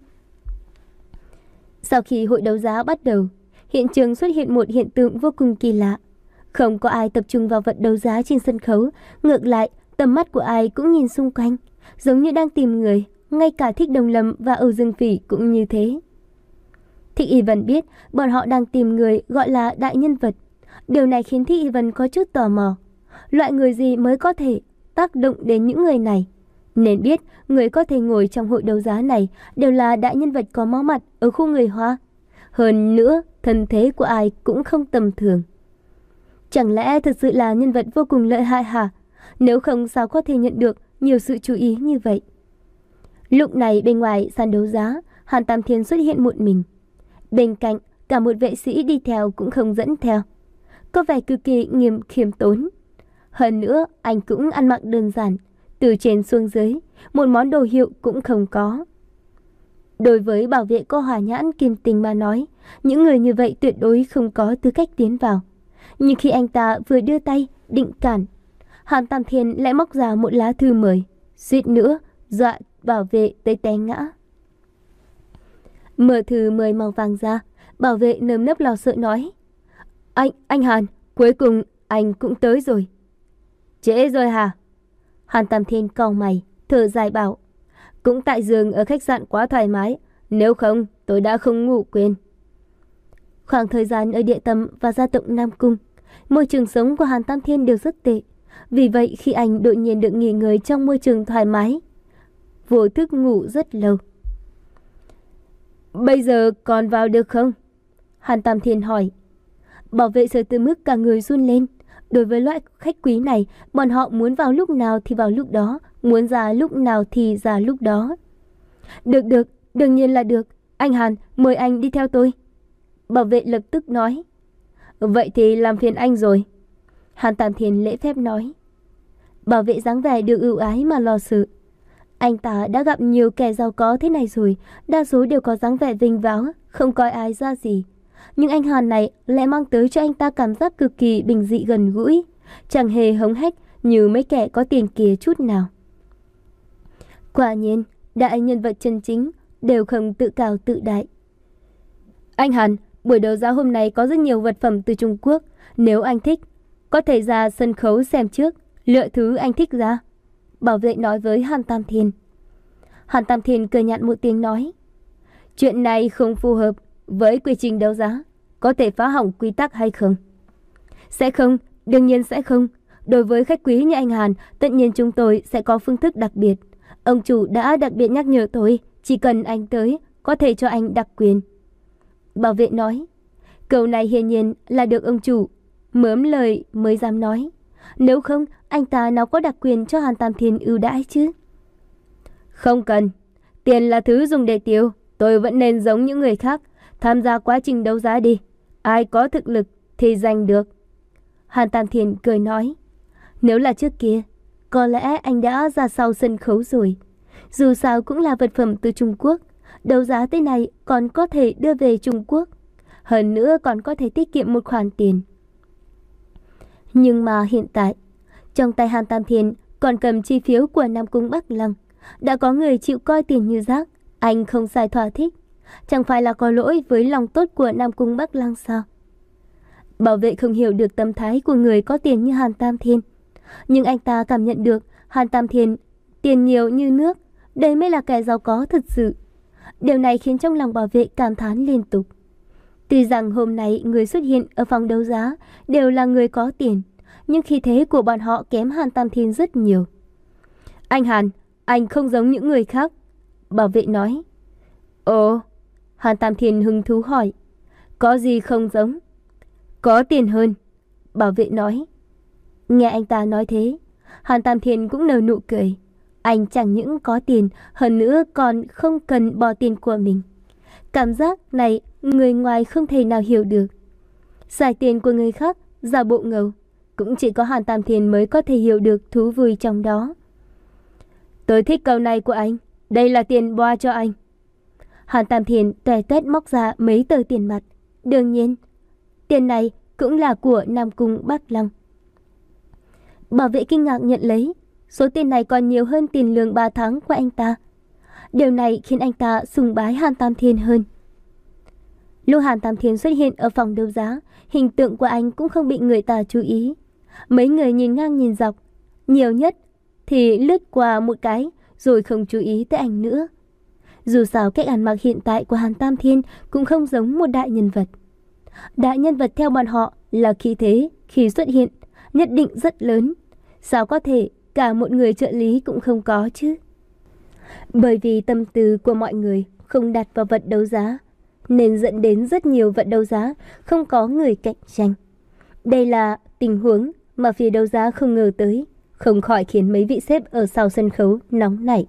Sau khi hội đấu giá bắt đầu, hiện trường xuất hiện một hiện tượng vô cùng kỳ lạ. Không có ai tập trung vào vật đấu giá trên sân khấu, ngược lại tầm mắt của ai cũng nhìn xung quanh, giống như đang tìm người. Ngay cả Thích Đồng Lâm và Âu Dương Phỉ cũng như thế. Thích Y Vân biết bọn họ đang tìm người gọi là đại nhân vật. Điều này khiến Thích Y Vân có chút tò mò. Loại người gì mới có thể tác động đến những người này? Nên biết người có thể ngồi trong hội đấu giá này đều là đại nhân vật có máu mặt ở khu người Hoa. Hơn nữa, thân thế của ai cũng không tầm thường. Chẳng lẽ thật sự là nhân vật vô cùng lợi hại hả? Nếu không sao có thể nhận được nhiều sự chú ý như vậy? Lúc này bên ngoài sàn đấu giá, Hàn Tam Thiên xuất hiện một mình. Bên cạnh, cả một vệ sĩ đi theo cũng không dẫn theo. Có vẻ cực kỳ nghiêm khiêm tốn. Hơn nữa, anh cũng ăn mặc đơn giản, từ trên xuống dưới, một món đồ hiệu cũng không có. Đối với bảo vệ có hỏa nhãn kim tình mà nói, những người như vậy tuyệt đối không có tư cách tiến vào. Nhưng khi anh ta vừa đưa tay định cản, Hàn Tam Thiên lại móc ra một lá thư mời, suýt nữa dọa bảo vệ tới té ngã. Mở thư mời màu vàng ra, bảo vệ nơm nớp lo sợ nói: Anh, anh Hàn, cuối cùng anh cũng tới rồi. Trễ rồi hả? Hàn Tam Thiên cau mày, thở dài bảo: Cũng tại giường ở khách sạn quá thoải mái, nếu không tôi đã không ngủ quên. Khoảng thời gian ở địa tâm và gia tộc Nam Cung, môi trường sống của Hàn Tam Thiên đều rất tệ. Vì vậy khi anh đột nhiên được nghỉ ngơi trong môi trường thoải mái, vô thức ngủ rất lâu. Bây giờ còn vào được không? Hàn Tam Thiên hỏi. Bảo vệ sợ tới mức cả người run lên. Đối với loại khách quý này, bọn họ muốn vào lúc nào thì vào lúc đó, muốn ra lúc nào thì ra lúc đó. Được được, đương nhiên là được. Anh Hàn, mời anh đi theo tôi. Bảo vệ lập tức nói. Vậy thì làm phiền anh rồi. Hàn Tam Thiên lễ phép nói. Bảo vệ dáng vẻ được ưu ái mà lo sự. Anh ta đã gặp nhiều kẻ giàu có thế này rồi, đa số đều có dáng vẻ vinh váo, không coi ai ra gì. Nhưng anh Hàn này lại mang tới cho anh ta cảm giác cực kỳ bình dị gần gũi, chẳng hề hống hách như mấy kẻ có tiền kia chút nào. Quả nhiên, đại nhân vật chân chính đều không tự cao tự đại. Anh Hàn, buổi đấu giá hôm nay có rất nhiều vật phẩm từ Trung Quốc. Nếu anh thích, có thể ra sân khấu xem trước, lựa thứ anh thích ra. Bảo vệ nói với Hàn Tam Thiên. Hàn Tam Thiên cười nhạt một tiếng nói. Chuyện này không phù hợp với quy trình đấu giá, có thể phá hỏng quy tắc hay không? Sẽ không, đương nhiên sẽ không. Đối với khách quý như anh Hàn, tất nhiên chúng tôi sẽ có phương thức đặc biệt. Ông chủ đã đặc biệt nhắc nhở tôi, chỉ cần anh tới, có thể cho anh đặc quyền. Bảo vệ nói. Câu này hiển nhiên là được ông chủ mớm lời mới dám nói. Nếu không, anh ta nào có đặc quyền cho Hàn Tam Thiên ưu đãi chứ? Không cần. Tiền là thứ dùng để tiêu. Tôi vẫn nên giống những người khác, tham gia quá trình đấu giá đi. Ai có thực lực thì giành được. Hàn Tam Thiên cười nói. Nếu là trước kia, có lẽ anh đã ra sau sân khấu rồi. Dù sao cũng là vật phẩm từ Trung Quốc. Đấu giá thế này còn có thể đưa về Trung Quốc. Hơn nữa còn có thể tiết kiệm một khoản tiền. Nhưng mà hiện tại, trong tay Hàn Tam Thiên còn cầm chi phiếu của Nam Cung Bắc Lăng. Đã có người chịu coi tiền như rác, anh không sai thỏa thích. Chẳng phải là có lỗi với lòng tốt của Nam Cung Bắc Lăng sao? Bảo vệ không hiểu được tâm thái của người có tiền như Hàn Tam Thiên. Nhưng anh ta cảm nhận được Hàn Tam Thiên tiền nhiều như nước, đây mới là kẻ giàu có thật sự. Điều này khiến trong lòng bảo vệ cảm thán liên tục. Tuy rằng hôm nay người xuất hiện ở phòng đấu giá đều là người có tiền, nhưng khí thế của bọn họ kém Hàn Tam Thiên rất nhiều. Anh Hàn, anh không giống những người khác, bảo vệ nói. Ồ, Hàn Tam Thiên hứng thú hỏi. Có gì không giống? Có tiền hơn, bảo vệ nói. Nghe anh ta nói thế, Hàn Tam Thiên cũng nở nụ cười. Anh chẳng những có tiền, hơn nữa còn không cần bỏ tiền của mình. Cảm giác này người ngoài không thể nào hiểu được. Xài tiền của người khác, giả bộ ngầu, cũng chỉ có Hàn Tam Thiên mới có thể hiểu được thú vui trong đó. Tôi thích câu này của anh, đây là tiền boa cho anh. Hàn Tam Thiên tuè tuét móc ra mấy tờ tiền mặt. Đương nhiên, tiền này cũng là của Nam Cung Bắc Long. Bảo vệ kinh ngạc nhận lấy, số tiền này còn nhiều hơn tiền lương ba tháng của anh ta. Điều này khiến anh ta sùng bái Hàn Tam Thiên hơn. Lúc Hàn Tam Thiên xuất hiện ở phòng đấu giá, hình tượng của anh cũng không bị người ta chú ý. Mấy người nhìn ngang nhìn dọc, nhiều nhất thì lướt qua một cái rồi không chú ý tới anh nữa. Dù sao cách ăn mặc hiện tại của Hàn Tam Thiên cũng không giống một đại nhân vật. Đại nhân vật theo bọn họ là khí thế khi xuất hiện nhất định rất lớn. Sao có thể cả một người trợ lý cũng không có chứ? Bởi vì tâm tư của mọi người không đặt vào vật đấu giá, nên dẫn đến rất nhiều vật đấu giá không có người cạnh tranh. Đây là tình huống mà phía đấu giá không ngờ tới, không khỏi khiến mấy vị sếp ở sau sân khấu nóng nảy.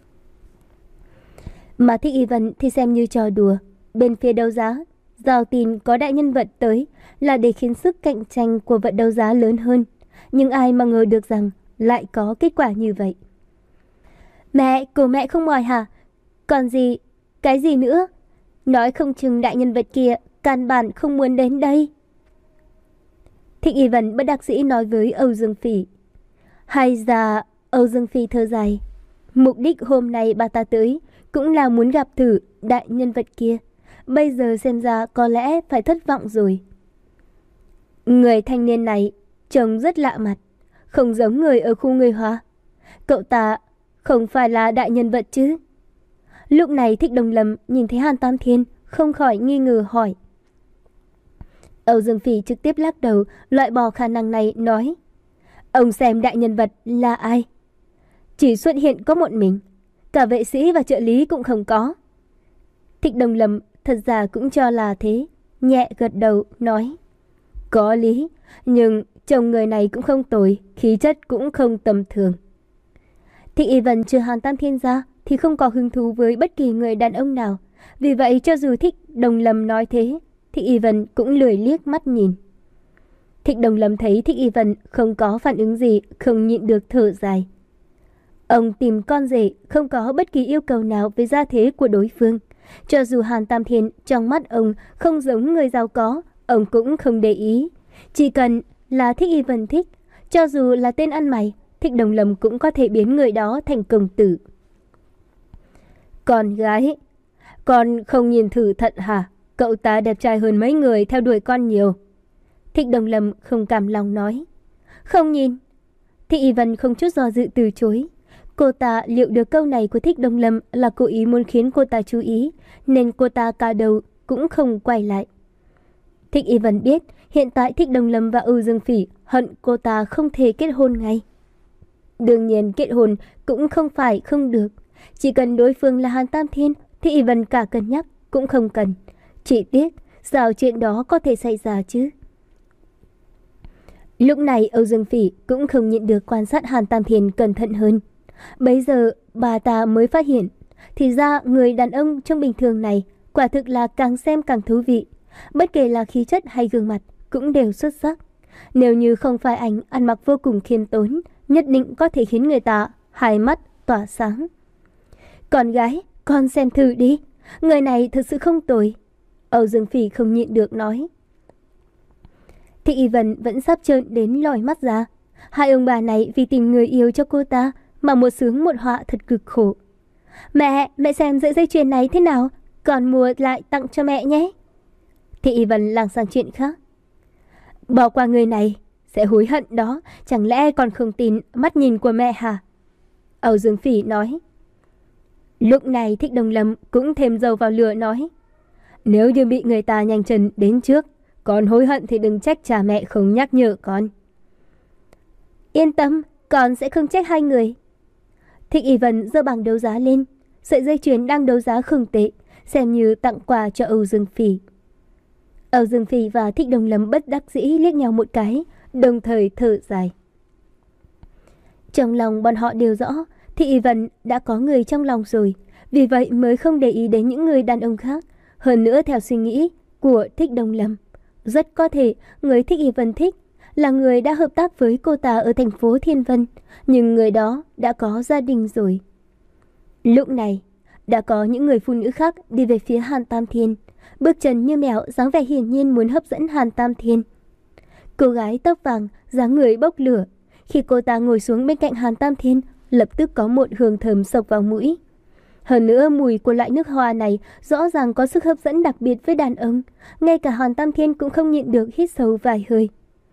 Mà Thích Y Vân thì xem như trò đùa. Bên phía đấu giá, giao tin có đại nhân vật tới là để khiến sức cạnh tranh của vật đấu giá lớn hơn. Nhưng ai mà ngờ được rằng lại có kết quả như vậy. Mẹ, cô mẹ không mỏi hả? Còn gì, cái gì nữa? Nói không chừng đại nhân vật kia căn bản không muốn đến đây. Thích Y Vân bất đắc dĩ nói với Âu Dương Phỉ. Hay ra Âu Dương Phỉ thở dài. Mục đích hôm nay bà ta tới cũng là muốn gặp thử đại nhân vật kia. Bây giờ xem ra có lẽ phải thất vọng rồi. Người thanh niên này trông rất lạ mặt, không giống người ở khu người Hoa. Cậu ta không phải là đại nhân vật chứ? Lúc này Thích Đồng Lâm nhìn thấy Hàn Tam Thiên không khỏi nghi ngờ hỏi. Âu Dương Phỉ trực tiếp lắc đầu loại bỏ khả năng này, nói. Ông xem đại nhân vật là ai? Chỉ xuất hiện có một mình, cả vệ sĩ và trợ lý cũng không có. Thích Đồng Lâm thật ra cũng cho là thế, nhẹ gật đầu nói. Có lý, nhưng chồng người này cũng không tồi, khí chất cũng không tầm thường. Thích Y Vân trừ Hàn Tam Thiên ra thì không có hứng thú với bất kỳ người đàn ông nào. Vì vậy cho dù Thích Đồng Lâm nói thế, Thích Y Vân cũng lười liếc mắt nhìn. Thích Đồng Lâm thấy Thích Y Vân không có phản ứng gì, không nhịn được thở dài. Ông tìm con rể không có bất kỳ yêu cầu nào với gia thế của đối phương. Cho dù Hàn Tam Thiên trong mắt ông không giống người giàu có, ông cũng không để ý. Chỉ cần là Thích Y Vân thích, cho dù là tên ăn mày, Thích Đồng Lâm cũng có thể biến người đó thành công tử. Con gái, con không nhìn thử thận hả? Cậu ta đẹp trai hơn mấy người theo đuổi con nhiều. Thích Đồng Lâm không cam lòng nói. Không nhìn. Thích Y Vân không chút do dự từ chối. Cô ta liệu được câu này của Thích Đồng Lâm là cố ý muốn khiến cô ta chú ý, nên cô ta cả đầu cũng không quay lại. Thích Y Vân biết hiện tại Thích Đồng Lâm và Âu Dương Phỉ hận cô ta không thể kết hôn ngay. Đương nhiên kết hôn cũng không phải không được. Chỉ cần đối phương là Hàn Tam Thiên, Thích Y Vân cả cân nhắc cũng không cần. Chỉ tiếc sao chuyện đó có thể xảy ra chứ. Lúc này Âu Dương Phỉ cũng không nhịn được quan sát Hàn Tam Thiên cẩn thận hơn. Bấy giờ bà ta mới phát hiện, thì ra người đàn ông trong bình thường này quả thực là càng xem càng thú vị. Bất kể là khí chất hay gương mặt cũng đều xuất sắc. Nếu như không phải anh ăn mặc vô cùng khiêm tốn, nhất định có thể khiến người ta hai mắt tỏa sáng. Con gái, con xem thử đi, người này thật sự không tồi. Âu Dương Phỉ không nhịn được nói. Thích Y Vân vẫn sắp trợn đến lòi mắt ra. Hai ông bà này vì tìm người yêu cho cô ta mà một sướng một họa thật cực khổ. Mẹ, mẹ xem sợi dây chuyền này thế nào, con mua lại tặng cho mẹ nhé. Thích Y Vân lảng sang chuyện khác. Bỏ qua người này sẽ hối hận đó, chẳng lẽ còn không tin mắt nhìn của mẹ hả? Âu Dương Phỉ nói. Lúc này Thích Đồng Lâm cũng thêm dầu vào lửa nói. Nếu như bị người ta nhanh chân đến trước, con hối hận thì đừng trách cha mẹ không nhắc nhở con. Yên tâm, con sẽ không trách hai người. Thích Y Vân giơ bảng đấu giá lên. Sợi dây chuyền đang đấu giá không tệ, xem như tặng quà cho Âu Dương Phỉ. Âu Dương Phỉ và Thích Đồng Lâm bất đắc dĩ liếc nhau một cái, đồng thời thở dài. Trong lòng bọn họ đều rõ, Thích Y Vân đã có người trong lòng rồi, vì vậy mới không để ý đến những người đàn ông khác. Hơn nữa theo suy nghĩ của Thích Đồng Lâm, rất có thể người Thích Y Vân thích là người đã hợp tác với cô ta ở thành phố Thiên Vân, nhưng người đó đã có gia đình rồi. Lúc này, đã có những người phụ nữ khác đi về phía Hàn Tam Thiên, bước chân như mèo, dáng vẻ hiển nhiên muốn hấp dẫn Hàn Tam Thiên. Cô gái tóc vàng, dáng người bốc lửa, khi cô ta ngồi xuống bên cạnh Hàn Tam Thiên, lập tức có một hương thơm sộc vào mũi. Hơn nữa mùi của loại nước hoa này rõ ràng có sức hấp dẫn đặc biệt với đàn ông, ngay cả Hàn Tam Thiên cũng không nhịn được hít sâu vài hơi.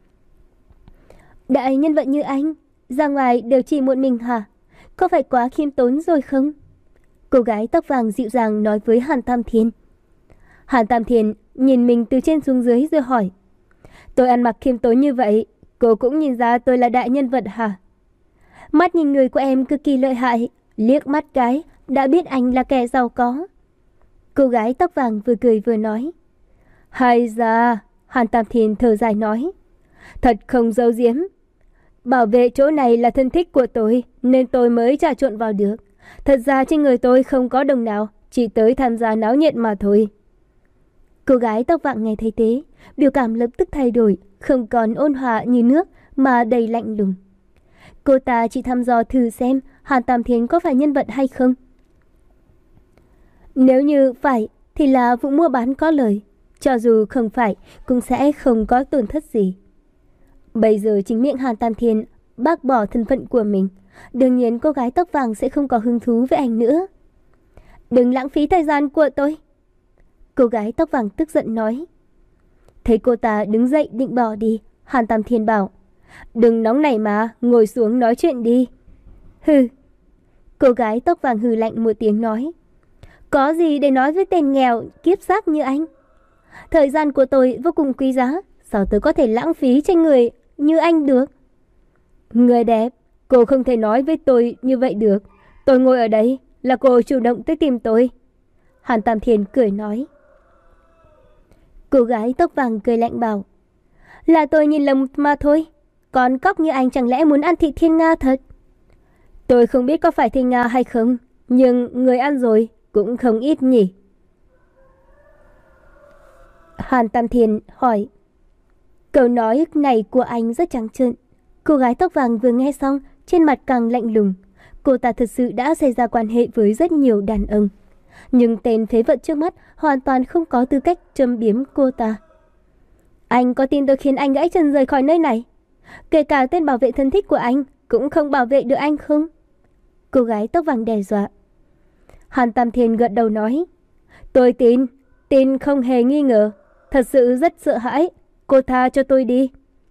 Đại nhân vật như anh, ra ngoài đều chỉ một mình hả? Có phải quá khiêm tốn rồi không? Cô gái tóc vàng dịu dàng nói với Hàn Tam Thiên. Hàn Tam Thiên nhìn mình từ trên xuống dưới rồi hỏi. Tôi ăn mặc khiêm tốn như vậy, cô cũng nhìn ra tôi là đại nhân vật hả? Mắt nhìn người của em cực kỳ lợi hại, liếc mắt cái đã biết anh là kẻ giàu có. Cô gái tóc vàng vừa cười vừa nói. Hay da, Hàn Tam Thiên thở dài nói. Thật không giấu giếm. Bảo vệ chỗ này là thân thích của tôi, nên tôi mới trà trộn vào được. Thật ra trên người tôi không có đồng nào, chỉ tới tham gia náo nhiệt mà thôi. Cô gái tóc vàng nghe thấy thế, biểu cảm lập tức thay đổi, không còn ôn hòa như nước mà đầy lạnh lùng. Cô ta chỉ thăm dò thử xem Hàn Tam Thiên có phải nhân vật hay không. Nếu như phải thì là vụ mua bán có lời, cho dù không phải cũng sẽ không có tổn thất gì. Bây giờ chính miệng Hàn Tam Thiên bác bỏ thân phận của mình, đương nhiên cô gái tóc vàng sẽ không có hứng thú với anh nữa. Đừng lãng phí thời gian của tôi. Cô gái tóc vàng tức giận nói. Thấy cô ta đứng dậy định bỏ đi, Hàn Tam Thiên bảo. Đừng nóng nảy mà, ngồi xuống nói chuyện đi. Hừ. Cô gái tóc vàng hừ lạnh một tiếng nói. Có gì để nói với tên nghèo kiếp xác như anh? Thời gian của tôi vô cùng quý giá, sao tôi có thể lãng phí trên người như anh được? Người đẹp, cô không thể nói với tôi như vậy được. Tôi ngồi ở đây là cô chủ động tới tìm tôi. Hàn Tam Thiên cười nói. Cô gái tóc vàng cười lạnh bảo. Là tôi nhìn lầm mà thôi. Con cóc như anh chẳng lẽ muốn ăn thịt thiên nga thật? Tôi không biết có phải thiên nga hay không, nhưng người ăn rồi cũng không ít nhỉ. Hàn Tam Thiên hỏi. Câu nói này của anh rất trắng trợn. Cô gái tóc vàng vừa nghe xong, trên mặt càng lạnh lùng. Cô ta thật sự đã xảy ra quan hệ với rất nhiều đàn ông, nhưng tên phế vật trước mắt hoàn toàn không có tư cách châm biếm cô ta. Anh có tin tôi khiến anh gãy chân rời khỏi nơi này? Kể cả tên bảo vệ thân thích của anh cũng không bảo vệ được anh không? Cô gái tóc vàng đe dọa. Hàn Tam Thiên gật đầu nói. Tôi tin, tin không hề nghi ngờ. Thật sự rất sợ hãi. Cô tha cho tôi đi.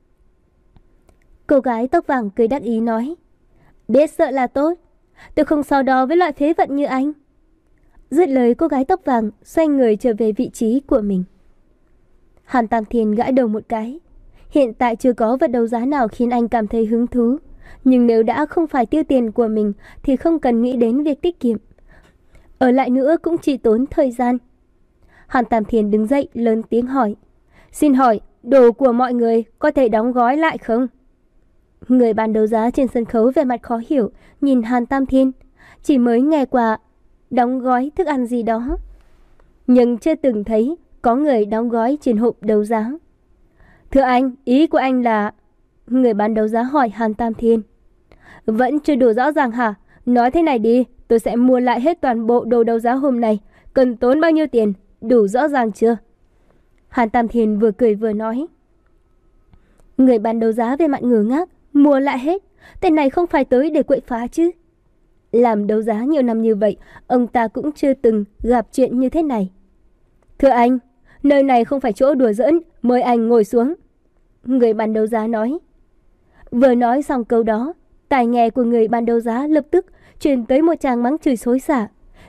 Cô gái tóc vàng cười đắc ý nói. Biết sợ là tốt. Tôi không so đo với loại phế vật như anh. Dứt lời, cô gái tóc vàng xoay người trở về vị trí của mình. Hàn Tam Thiên gãi đầu một cái. Hiện tại chưa có vật đấu giá nào khiến anh cảm thấy hứng thú. Nhưng nếu đã không phải tiêu tiền của mình thì không cần nghĩ đến việc tiết kiệm. Ở lại nữa cũng chỉ tốn thời gian. Hàn Tam Thiên đứng dậy lớn tiếng hỏi. Xin hỏi, đồ của mọi người có thể đóng gói lại không? Người bán đấu giá trên sân khấu vẻ mặt khó hiểu, nhìn Hàn Tam Thiên. Chỉ mới nghe qua đóng gói thức ăn gì đó, nhưng chưa từng thấy có người đóng gói trên hộp đấu giá. Thưa anh, ý của anh là... Người bán đấu giá hỏi Hàn Tam Thiên. Vẫn chưa đủ rõ ràng hả? Nói thế này đi, tôi sẽ mua lại hết toàn bộ đồ đấu giá hôm nay. Cần tốn bao nhiêu tiền? Đủ rõ ràng chưa? Hàn Tam Thiên vừa cười vừa nói. Người bán đấu giá về mặt ngơ ngác. Mua lại hết? Tên này không phải tới để quậy phá chứ? Làm đấu giá nhiều năm như vậy, ông ta cũng chưa từng gặp chuyện như thế này. Thưa anh, nơi này không phải chỗ đùa giỡn, mời anh ngồi xuống. Người bán đấu giá nói. Vừa nói xong câu đó, tai nghe của người bán đấu giá lập tức truyền tới một tràng mắng chửi xối xả.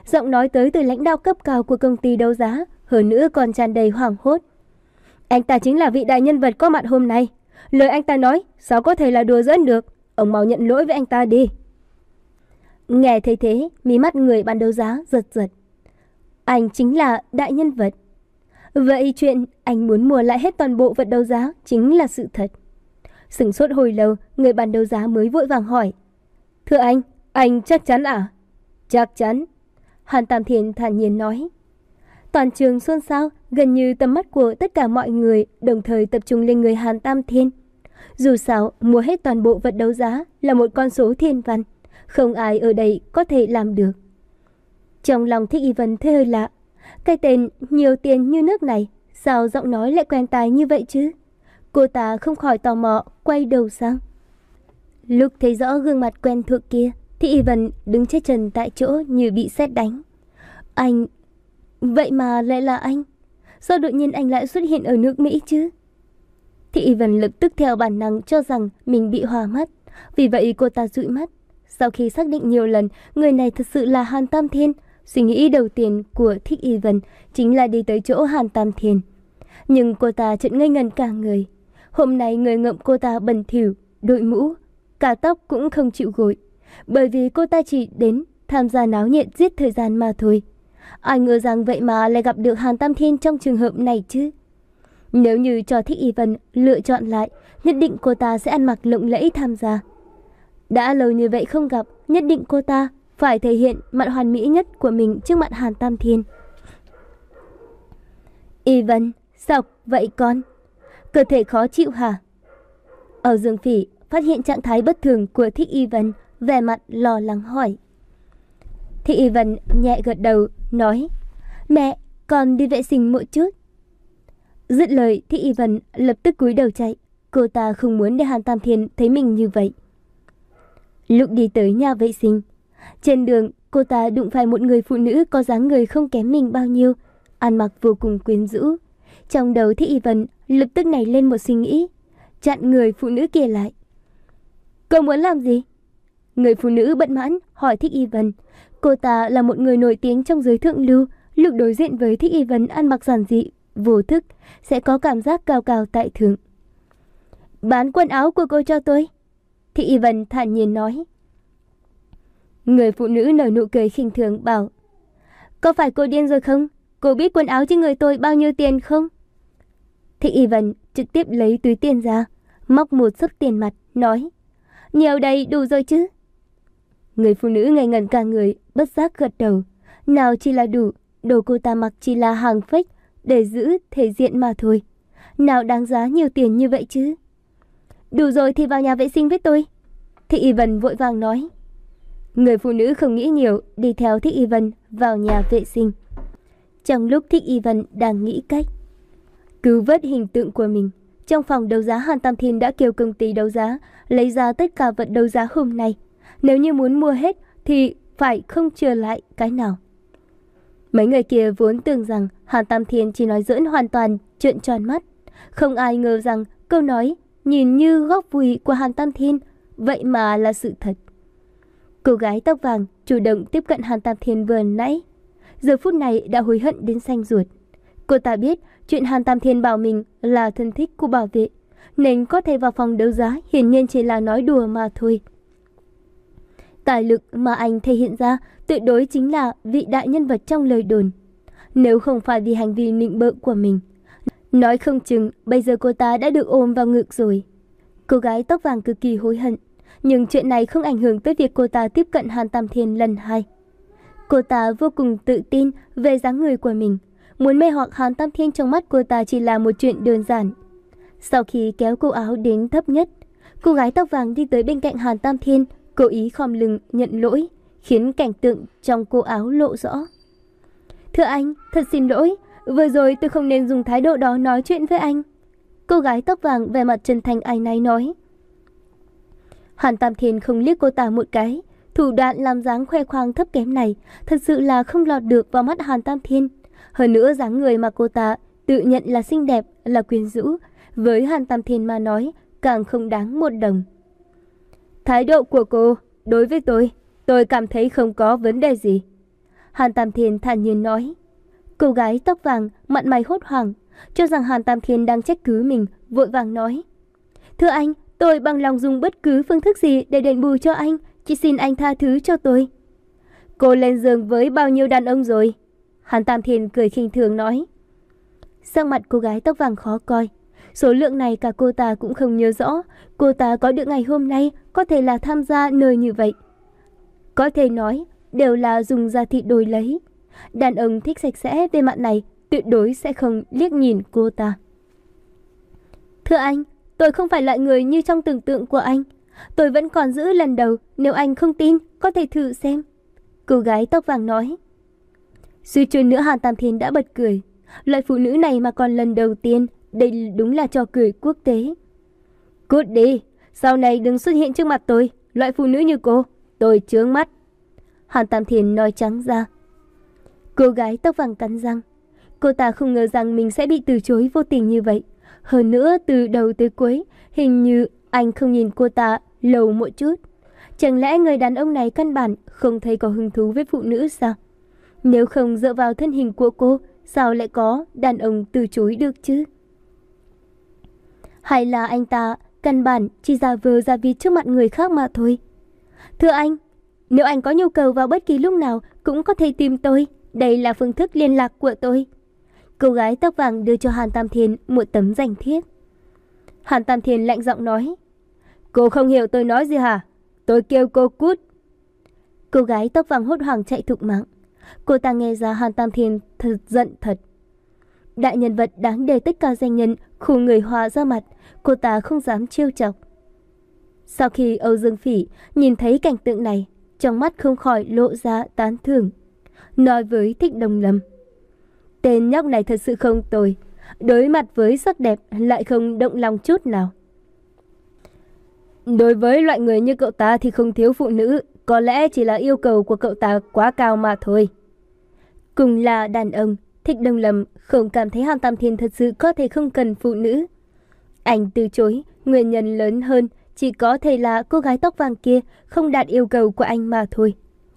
Giọng nói tới từ lãnh đạo cấp cao của công ty đấu giá, hơn nữa còn tràn đầy hoảng hốt. Anh ta chính là vị đại nhân vật có mặt hôm nay. Lời anh ta nói sao có thể là đùa giỡn được. Ông mau nhận lỗi với anh ta đi. Nghe thấy thế, mí mắt người bán đấu giá giật giật. Anh chính là đại nhân vật. Vậy chuyện anh muốn mua lại hết toàn bộ vật đấu giá chính là sự thật. Sửng sốt hồi lâu, người bán đấu giá mới vội vàng hỏi. Thưa anh, anh chắc chắn à? Chắc chắn. Hàn Tam Thiên thản nhiên nói. Toàn trường xôn xao, gần như tầm mắt của tất cả mọi người đồng thời tập trung lên người Hàn Tam Thiên. Dù sao, mua hết toàn bộ vật đấu giá là một con số thiên văn, không ai ở đây có thể làm được. Trong lòng Thích Y Vân thấy hơi lạ. Cái tên nhiều tiền như nước này, sao giọng nói lại quen tai như vậy chứ? Cô ta không khỏi tò mò, quay đầu sang. Lúc thấy rõ gương mặt quen thuộc kia, Thích Y Vân đứng chết chân tại chỗ như bị sét đánh. Anh... Vậy mà lại là anh? Sao đột nhiên anh lại xuất hiện ở nước Mỹ chứ? Thích Y Vân lập tức theo bản năng cho rằng mình bị hoa mắt. Vì vậy cô ta dụi mắt. Sau khi xác định nhiều lần người này thật sự là Hàn Tam Thiên, suy nghĩ đầu tiên của Thích Y Vân chính là đi tới chỗ Hàn Tam Thiên. Nhưng cô ta chợt ngây ngẩn cả người. Hôm nay người ngậm cô ta bẩn thỉu, đội mũ, cả tóc cũng không chịu gội. Bởi vì cô ta chỉ đến tham gia náo nhiệt giết thời gian mà thôi. Ai ngờ rằng vậy mà lại gặp được Hàn Tam Thiên trong trường hợp này chứ. Nếu như cho Thích Y Vân lựa chọn lại, nhất định cô ta sẽ ăn mặc lộng lẫy tham gia. Đã lâu như vậy không gặp, nhất định cô ta phải thể hiện mặt hoàn mỹ nhất của mình trước mặt Hàn Tam Thiên. Y Vân, sao vậy con? Cơ thể khó chịu hả? Ở Dương Phỉ phát hiện trạng thái bất thường của Thích Y Vân, vẻ mặt lo lắng hỏi. Thích Y Vân nhẹ gật đầu, nói, mẹ, con đi vệ sinh một chút. Dứt lời, Thích Y Vân lập tức cúi đầu chạy. Cô ta không muốn để Hàn Tam Thiên thấy mình như vậy. Lúc đi tới nhà vệ sinh, trên đường cô ta đụng phải một người phụ nữ có dáng người không kém mình bao nhiêu, ăn mặc vô cùng quyến rũ. Trong đầu Thích Y Vân lập tức nảy lên một suy nghĩ, chặn người phụ nữ kia lại. Cô muốn làm gì? Người phụ nữ bận mãn hỏi Thích Y Vân. Cô ta là một người nổi tiếng trong giới thượng lưu, lúc đối diện với Thích Y Vân ăn mặc giản dị, vô thức, sẽ có cảm giác cao cao tại thượng. Bán quần áo của cô cho tôi. Thích Y Vân thản nhiên nói. Người phụ nữ nở nụ cười khinh thường bảo, có phải cô điên rồi không? Cô biết quần áo trên người tôi bao nhiêu tiền không? Thích Y Vân trực tiếp lấy túi tiền ra, móc một xấp tiền mặt, nói, nhiều đây đủ rồi chứ? Người phụ nữ ngây ngẩn cả người, bất giác gật đầu. Nào chỉ là đủ, đồ cô ta mặc chỉ là hàng fake để giữ thể diện mà thôi. Nào đáng giá nhiều tiền như vậy chứ? Đủ rồi thì vào nhà vệ sinh với tôi. Thích Y Vân vội vàng nói. Người phụ nữ không nghĩ nhiều, đi theo Thích Y Vân vào nhà vệ sinh. Trong lúc Thích Y Vân đang nghĩ cách cứu vớt hình tượng của mình, trong phòng đấu giá Hàn Tam Thiên đã kêu công ty đấu giá lấy ra tất cả vật đấu giá hôm nay. Nếu như muốn mua hết thì phải không chừa lại cái nào. Mấy người kia vốn tưởng rằng Hàn Tam Thiên chỉ nói giỡn, hoàn toàn trợn tròn mắt. Không ai ngờ rằng câu nói nhìn như góc vui của Hàn Tam Thiên vậy mà là sự thật. Cô gái tóc vàng chủ động tiếp cận Hàn Tam Thiên vừa nãy, giờ phút này đã hối hận đến xanh ruột. Cô ta biết chuyện Hàn Tam Thiên bảo mình là thân thích của bảo vệ, nên có thể vào phòng đấu giá hiển nhiên chỉ là nói đùa mà thôi. Tài lực mà anh thể hiện ra tuyệt đối chính là vị đại nhân vật trong lời đồn. Nếu không phải vì hành vi nịnh bợ của mình, nói không chừng bây giờ cô ta đã được ôm vào ngực rồi. Cô gái tóc vàng cực kỳ hối hận, nhưng chuyện này không ảnh hưởng tới việc cô ta tiếp cận Hàn Tam Thiên lần hai. Cô ta vô cùng tự tin về dáng người của mình, muốn mê hoặc Hàn Tam Thiên trong mắt cô ta chỉ là một chuyện đơn giản. Sau khi kéo cổ áo đến thấp nhất, cô gái tóc vàng đi tới bên cạnh Hàn Tam Thiên, cố ý khom lưng nhận lỗi, khiến cảnh tượng trong cổ áo lộ rõ. Thưa anh, thật xin lỗi, vừa rồi tôi không nên dùng thái độ đó nói chuyện với anh. Cô gái tóc vàng vẻ mặt chân thành áy náy nói. Hàn Tam Thiên không liếc cô ta một cái, thủ đoạn làm dáng khoe khoang thấp kém này thật sự là không lọt được vào mắt Hàn Tam Thiên. Hơn nữa dáng người mà cô ta tự nhận là xinh đẹp, là quyến rũ, với Hàn Tam Thiên mà nói càng không đáng một đồng. Thái độ của cô đối với tôi, tôi cảm thấy không có vấn đề gì. Hàn Tam Thiên thản nhiên nói. Cô gái tóc vàng mặt mày hốt hoảng, cho rằng Hàn Tam Thiên đang trách cứ mình, vội vàng nói. Thưa anh, tôi bằng lòng dùng bất cứ phương thức gì để đền bù cho anh, chỉ xin anh tha thứ cho tôi. Cô lên giường với bao nhiêu đàn ông rồi? Hàn Tam Thiên cười khinh thường nói. Sắc mặt cô gái tóc vàng khó coi. Số lượng này cả cô ta cũng không nhớ rõ. Cô ta có được ngày hôm nay có thể là tham gia nơi như vậy. Có thể nói đều là dùng da thịt đổi lấy. Đàn ông thích sạch sẽ về mặt này tuyệt đối sẽ không liếc nhìn cô ta. Thưa anh, tôi không phải loại người như trong tưởng tượng của anh. Tôi vẫn còn giữ lần đầu, nếu anh không tin có thể thử xem. Cô gái tóc vàng nói. Suy chút nữa Hàn Tam Thiên đã bật cười. Loại phụ nữ này mà còn lần đầu tiên, đây đúng là trò cười quốc tế. Cút đi, sau này đừng xuất hiện trước mặt tôi. Loại phụ nữ như cô, tôi chướng mắt. Hàn Tam Thiên nói trắng ra. Cô gái tóc vàng cắn răng. Cô ta không ngờ rằng mình sẽ bị từ chối vô tình như vậy. Hơn nữa từ đầu tới cuối, hình như anh không nhìn cô ta lâu một chút. Chẳng lẽ người đàn ông này căn bản không thấy có hứng thú với phụ nữ sao? Nếu không dựa vào thân hình của cô, sao lại có đàn ông từ chối được chứ? Hay là anh ta căn bản chỉ giả vờ giả vịt trước mặt người khác mà thôi? Thưa anh, nếu anh có nhu cầu vào bất kỳ lúc nào cũng có thể tìm tôi. Đây là phương thức liên lạc của tôi. Cô gái tóc vàng đưa cho Hàn Tam Thiên một tấm danh thiếp. Hàn Tam Thiên lạnh giọng nói. Cô không hiểu tôi nói gì hả? Tôi kêu cô cút. Cô gái tóc vàng hốt hoảng chạy thục mạng. Cô ta nghe ra Hàn Tam Thiên thật giận thật. Đại nhân vật đáng để tất cả danh nhân khu người Hoa ra mặt, cô ta không dám trêu chọc. Sau khi Âu Dương Phỉ nhìn thấy cảnh tượng này, trong mắt không khỏi lộ ra tán thưởng. Nói với Thích Đồng Lâm. Tên nhóc này thật sự không tồi. Đối mặt với sắc đẹp lại không động lòng chút nào. Đối với loại người như cậu ta thì không thiếu phụ nữ. Có lẽ chỉ là yêu cầu của cậu ta quá cao mà thôi. Cùng là đàn ông, Thích Đồng Lâm không cảm thấy Hàn Tam Thiên thật sự có thể không cần phụ nữ. Anh từ chối, nguyên nhân lớn hơn chỉ có thể là cô gái tóc vàng kia không đạt yêu cầu của anh mà thôi.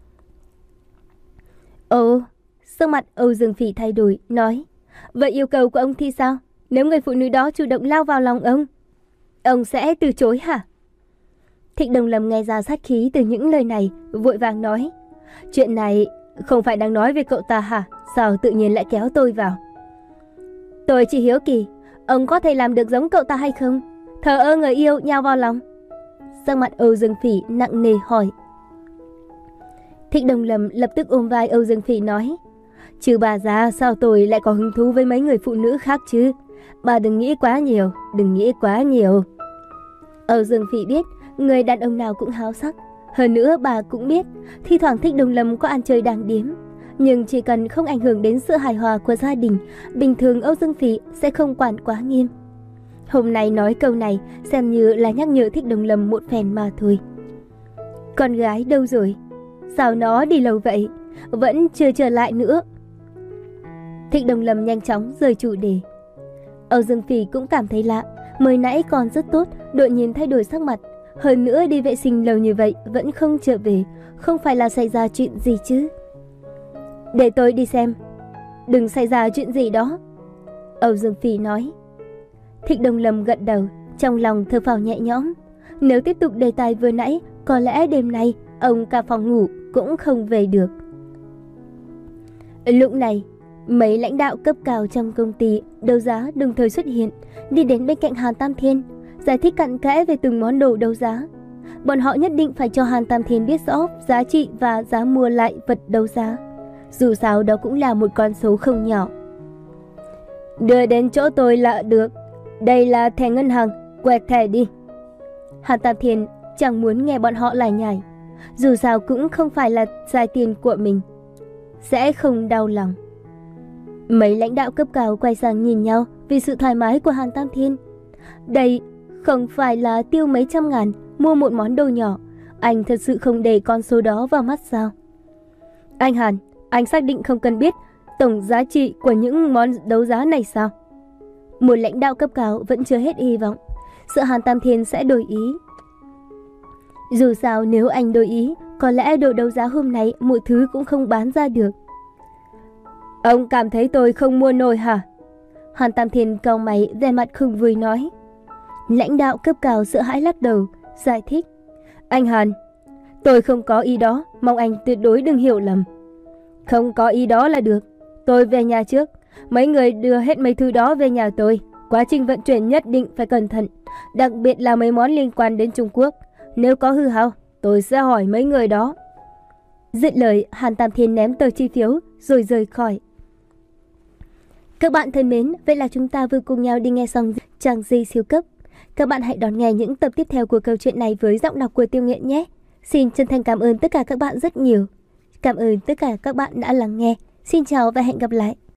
Ồ, sắc mặt Âu Dương Phỉ thay đổi, nói. Vậy yêu cầu của ông thì sao? Nếu người phụ nữ đó chủ động lao vào lòng ông, ông sẽ từ chối hả? Thích Đồng Lâm nghe ra sát khí từ những lời này, vội vàng nói. Chuyện này không phải đang nói về cậu ta hả? Sao tự nhiên lại kéo tôi vào? Tôi chỉ hiếu kỳ, ông có thể làm được giống cậu ta hay không? Thờ ơ người yêu nhào vào lòng. Sắc mặt Âu Dương Phỉ nặng nề hỏi. Thích Đồng Lâm lập tức ôm vai Âu Dương Phỉ nói. Chứ bà già, sao tôi lại có hứng thú với mấy người phụ nữ khác chứ? Bà đừng nghĩ quá nhiều, đừng nghĩ quá nhiều. Âu Dương Phỉ biết người đàn ông nào cũng háo sắc. Hơn nữa bà cũng biết thi thoảng Thích Đồng Lâm có ăn chơi đàng điếm, nhưng chỉ cần không ảnh hưởng đến sự hài hòa của gia đình, bình thường Âu Dương Phỉ sẽ không quản quá nghiêm. Hôm nay nói câu này xem như là nhắc nhở Thích Đồng Lâm một phen mà thôi. Con gái đâu rồi? Sao nó đi lâu vậy? Vẫn chưa trở lại nữa. Thích Đồng Lâm nhanh chóng rời chủ đề. Âu Dương Phỉ cũng cảm thấy lạ. Mới nãy còn rất tốt, đột nhiên thay đổi sắc mặt. Hơn nữa đi vệ sinh lâu như vậy vẫn không trở về. Không phải là xảy ra chuyện gì chứ? Để tôi đi xem. Đừng xảy ra chuyện gì đó, Âu Dương Phỉ nói. Thích Đồng Lâm gật đầu, trong lòng thở phào nhẹ nhõm. Nếu tiếp tục đề tài vừa nãy, có lẽ đêm nay ông cả phòng ngủ cũng không về được. Lúc này, mấy lãnh đạo cấp cao trong công ty đấu giá đồng thời xuất hiện, đi đến bên cạnh Hàn Tam Thiên, giải thích cặn kẽ về từng món đồ đấu giá. Bọn họ nhất định phải cho Hàn Tam Thiên biết rõ giá trị và giá mua lại vật đấu giá. Dù sao đó cũng là một con số không nhỏ. Đưa đến chỗ tôi là được. Đây là thẻ ngân hàng, quẹt thẻ đi. Hàn Tam Thiên chẳng muốn nghe bọn họ lải nhải. Dù sao cũng không phải là xài tiền của mình, sẽ không đau lòng. Mấy lãnh đạo cấp cao quay sang nhìn nhau vì sự thoải mái của Hàn Tam Thiên. Đây không phải là tiêu mấy trăm ngàn mua một món đồ nhỏ. Anh thật sự không để con số đó vào mắt sao? Anh Hàn, anh xác định không cần biết tổng giá trị của những món đấu giá này sao? Một lãnh đạo cấp cao vẫn chưa hết hy vọng, sợ Hàn Tam Thiên sẽ đổi ý. Dù sao nếu anh đổi ý, có lẽ đồ đấu giá hôm nay một thứ cũng không bán ra được. Ông cảm thấy tôi không mua nổi hả? Hàn Tam Thiên cau mày, vẻ mặt không vui nói. Lãnh đạo cấp cao sợ hãi lắc đầu, giải thích. Anh Hàn, tôi không có ý đó, mong anh tuyệt đối đừng hiểu lầm. Không có ý đó là được. Tôi về nhà trước. Mấy người đưa hết mấy thứ đó về nhà tôi. Quá trình vận chuyển nhất định phải cẩn thận, đặc biệt là mấy món liên quan đến Trung Quốc. Nếu có hư hao, tôi sẽ hỏi mấy người đó. Dứt lời, Hàn Tam Thiên ném tờ chi phiếu rồi rời khỏi. Các bạn thân mến, vậy là chúng ta vừa cùng nhau đi nghe xong Chàng Di Siêu Cấp. Các bạn hãy đón nghe những tập tiếp theo của câu chuyện này với giọng đọc của Tiêu Nguyện nhé. Xin chân thành cảm ơn tất cả các bạn rất nhiều. Cảm ơn tất cả các bạn đã lắng nghe. Xin chào và hẹn gặp lại.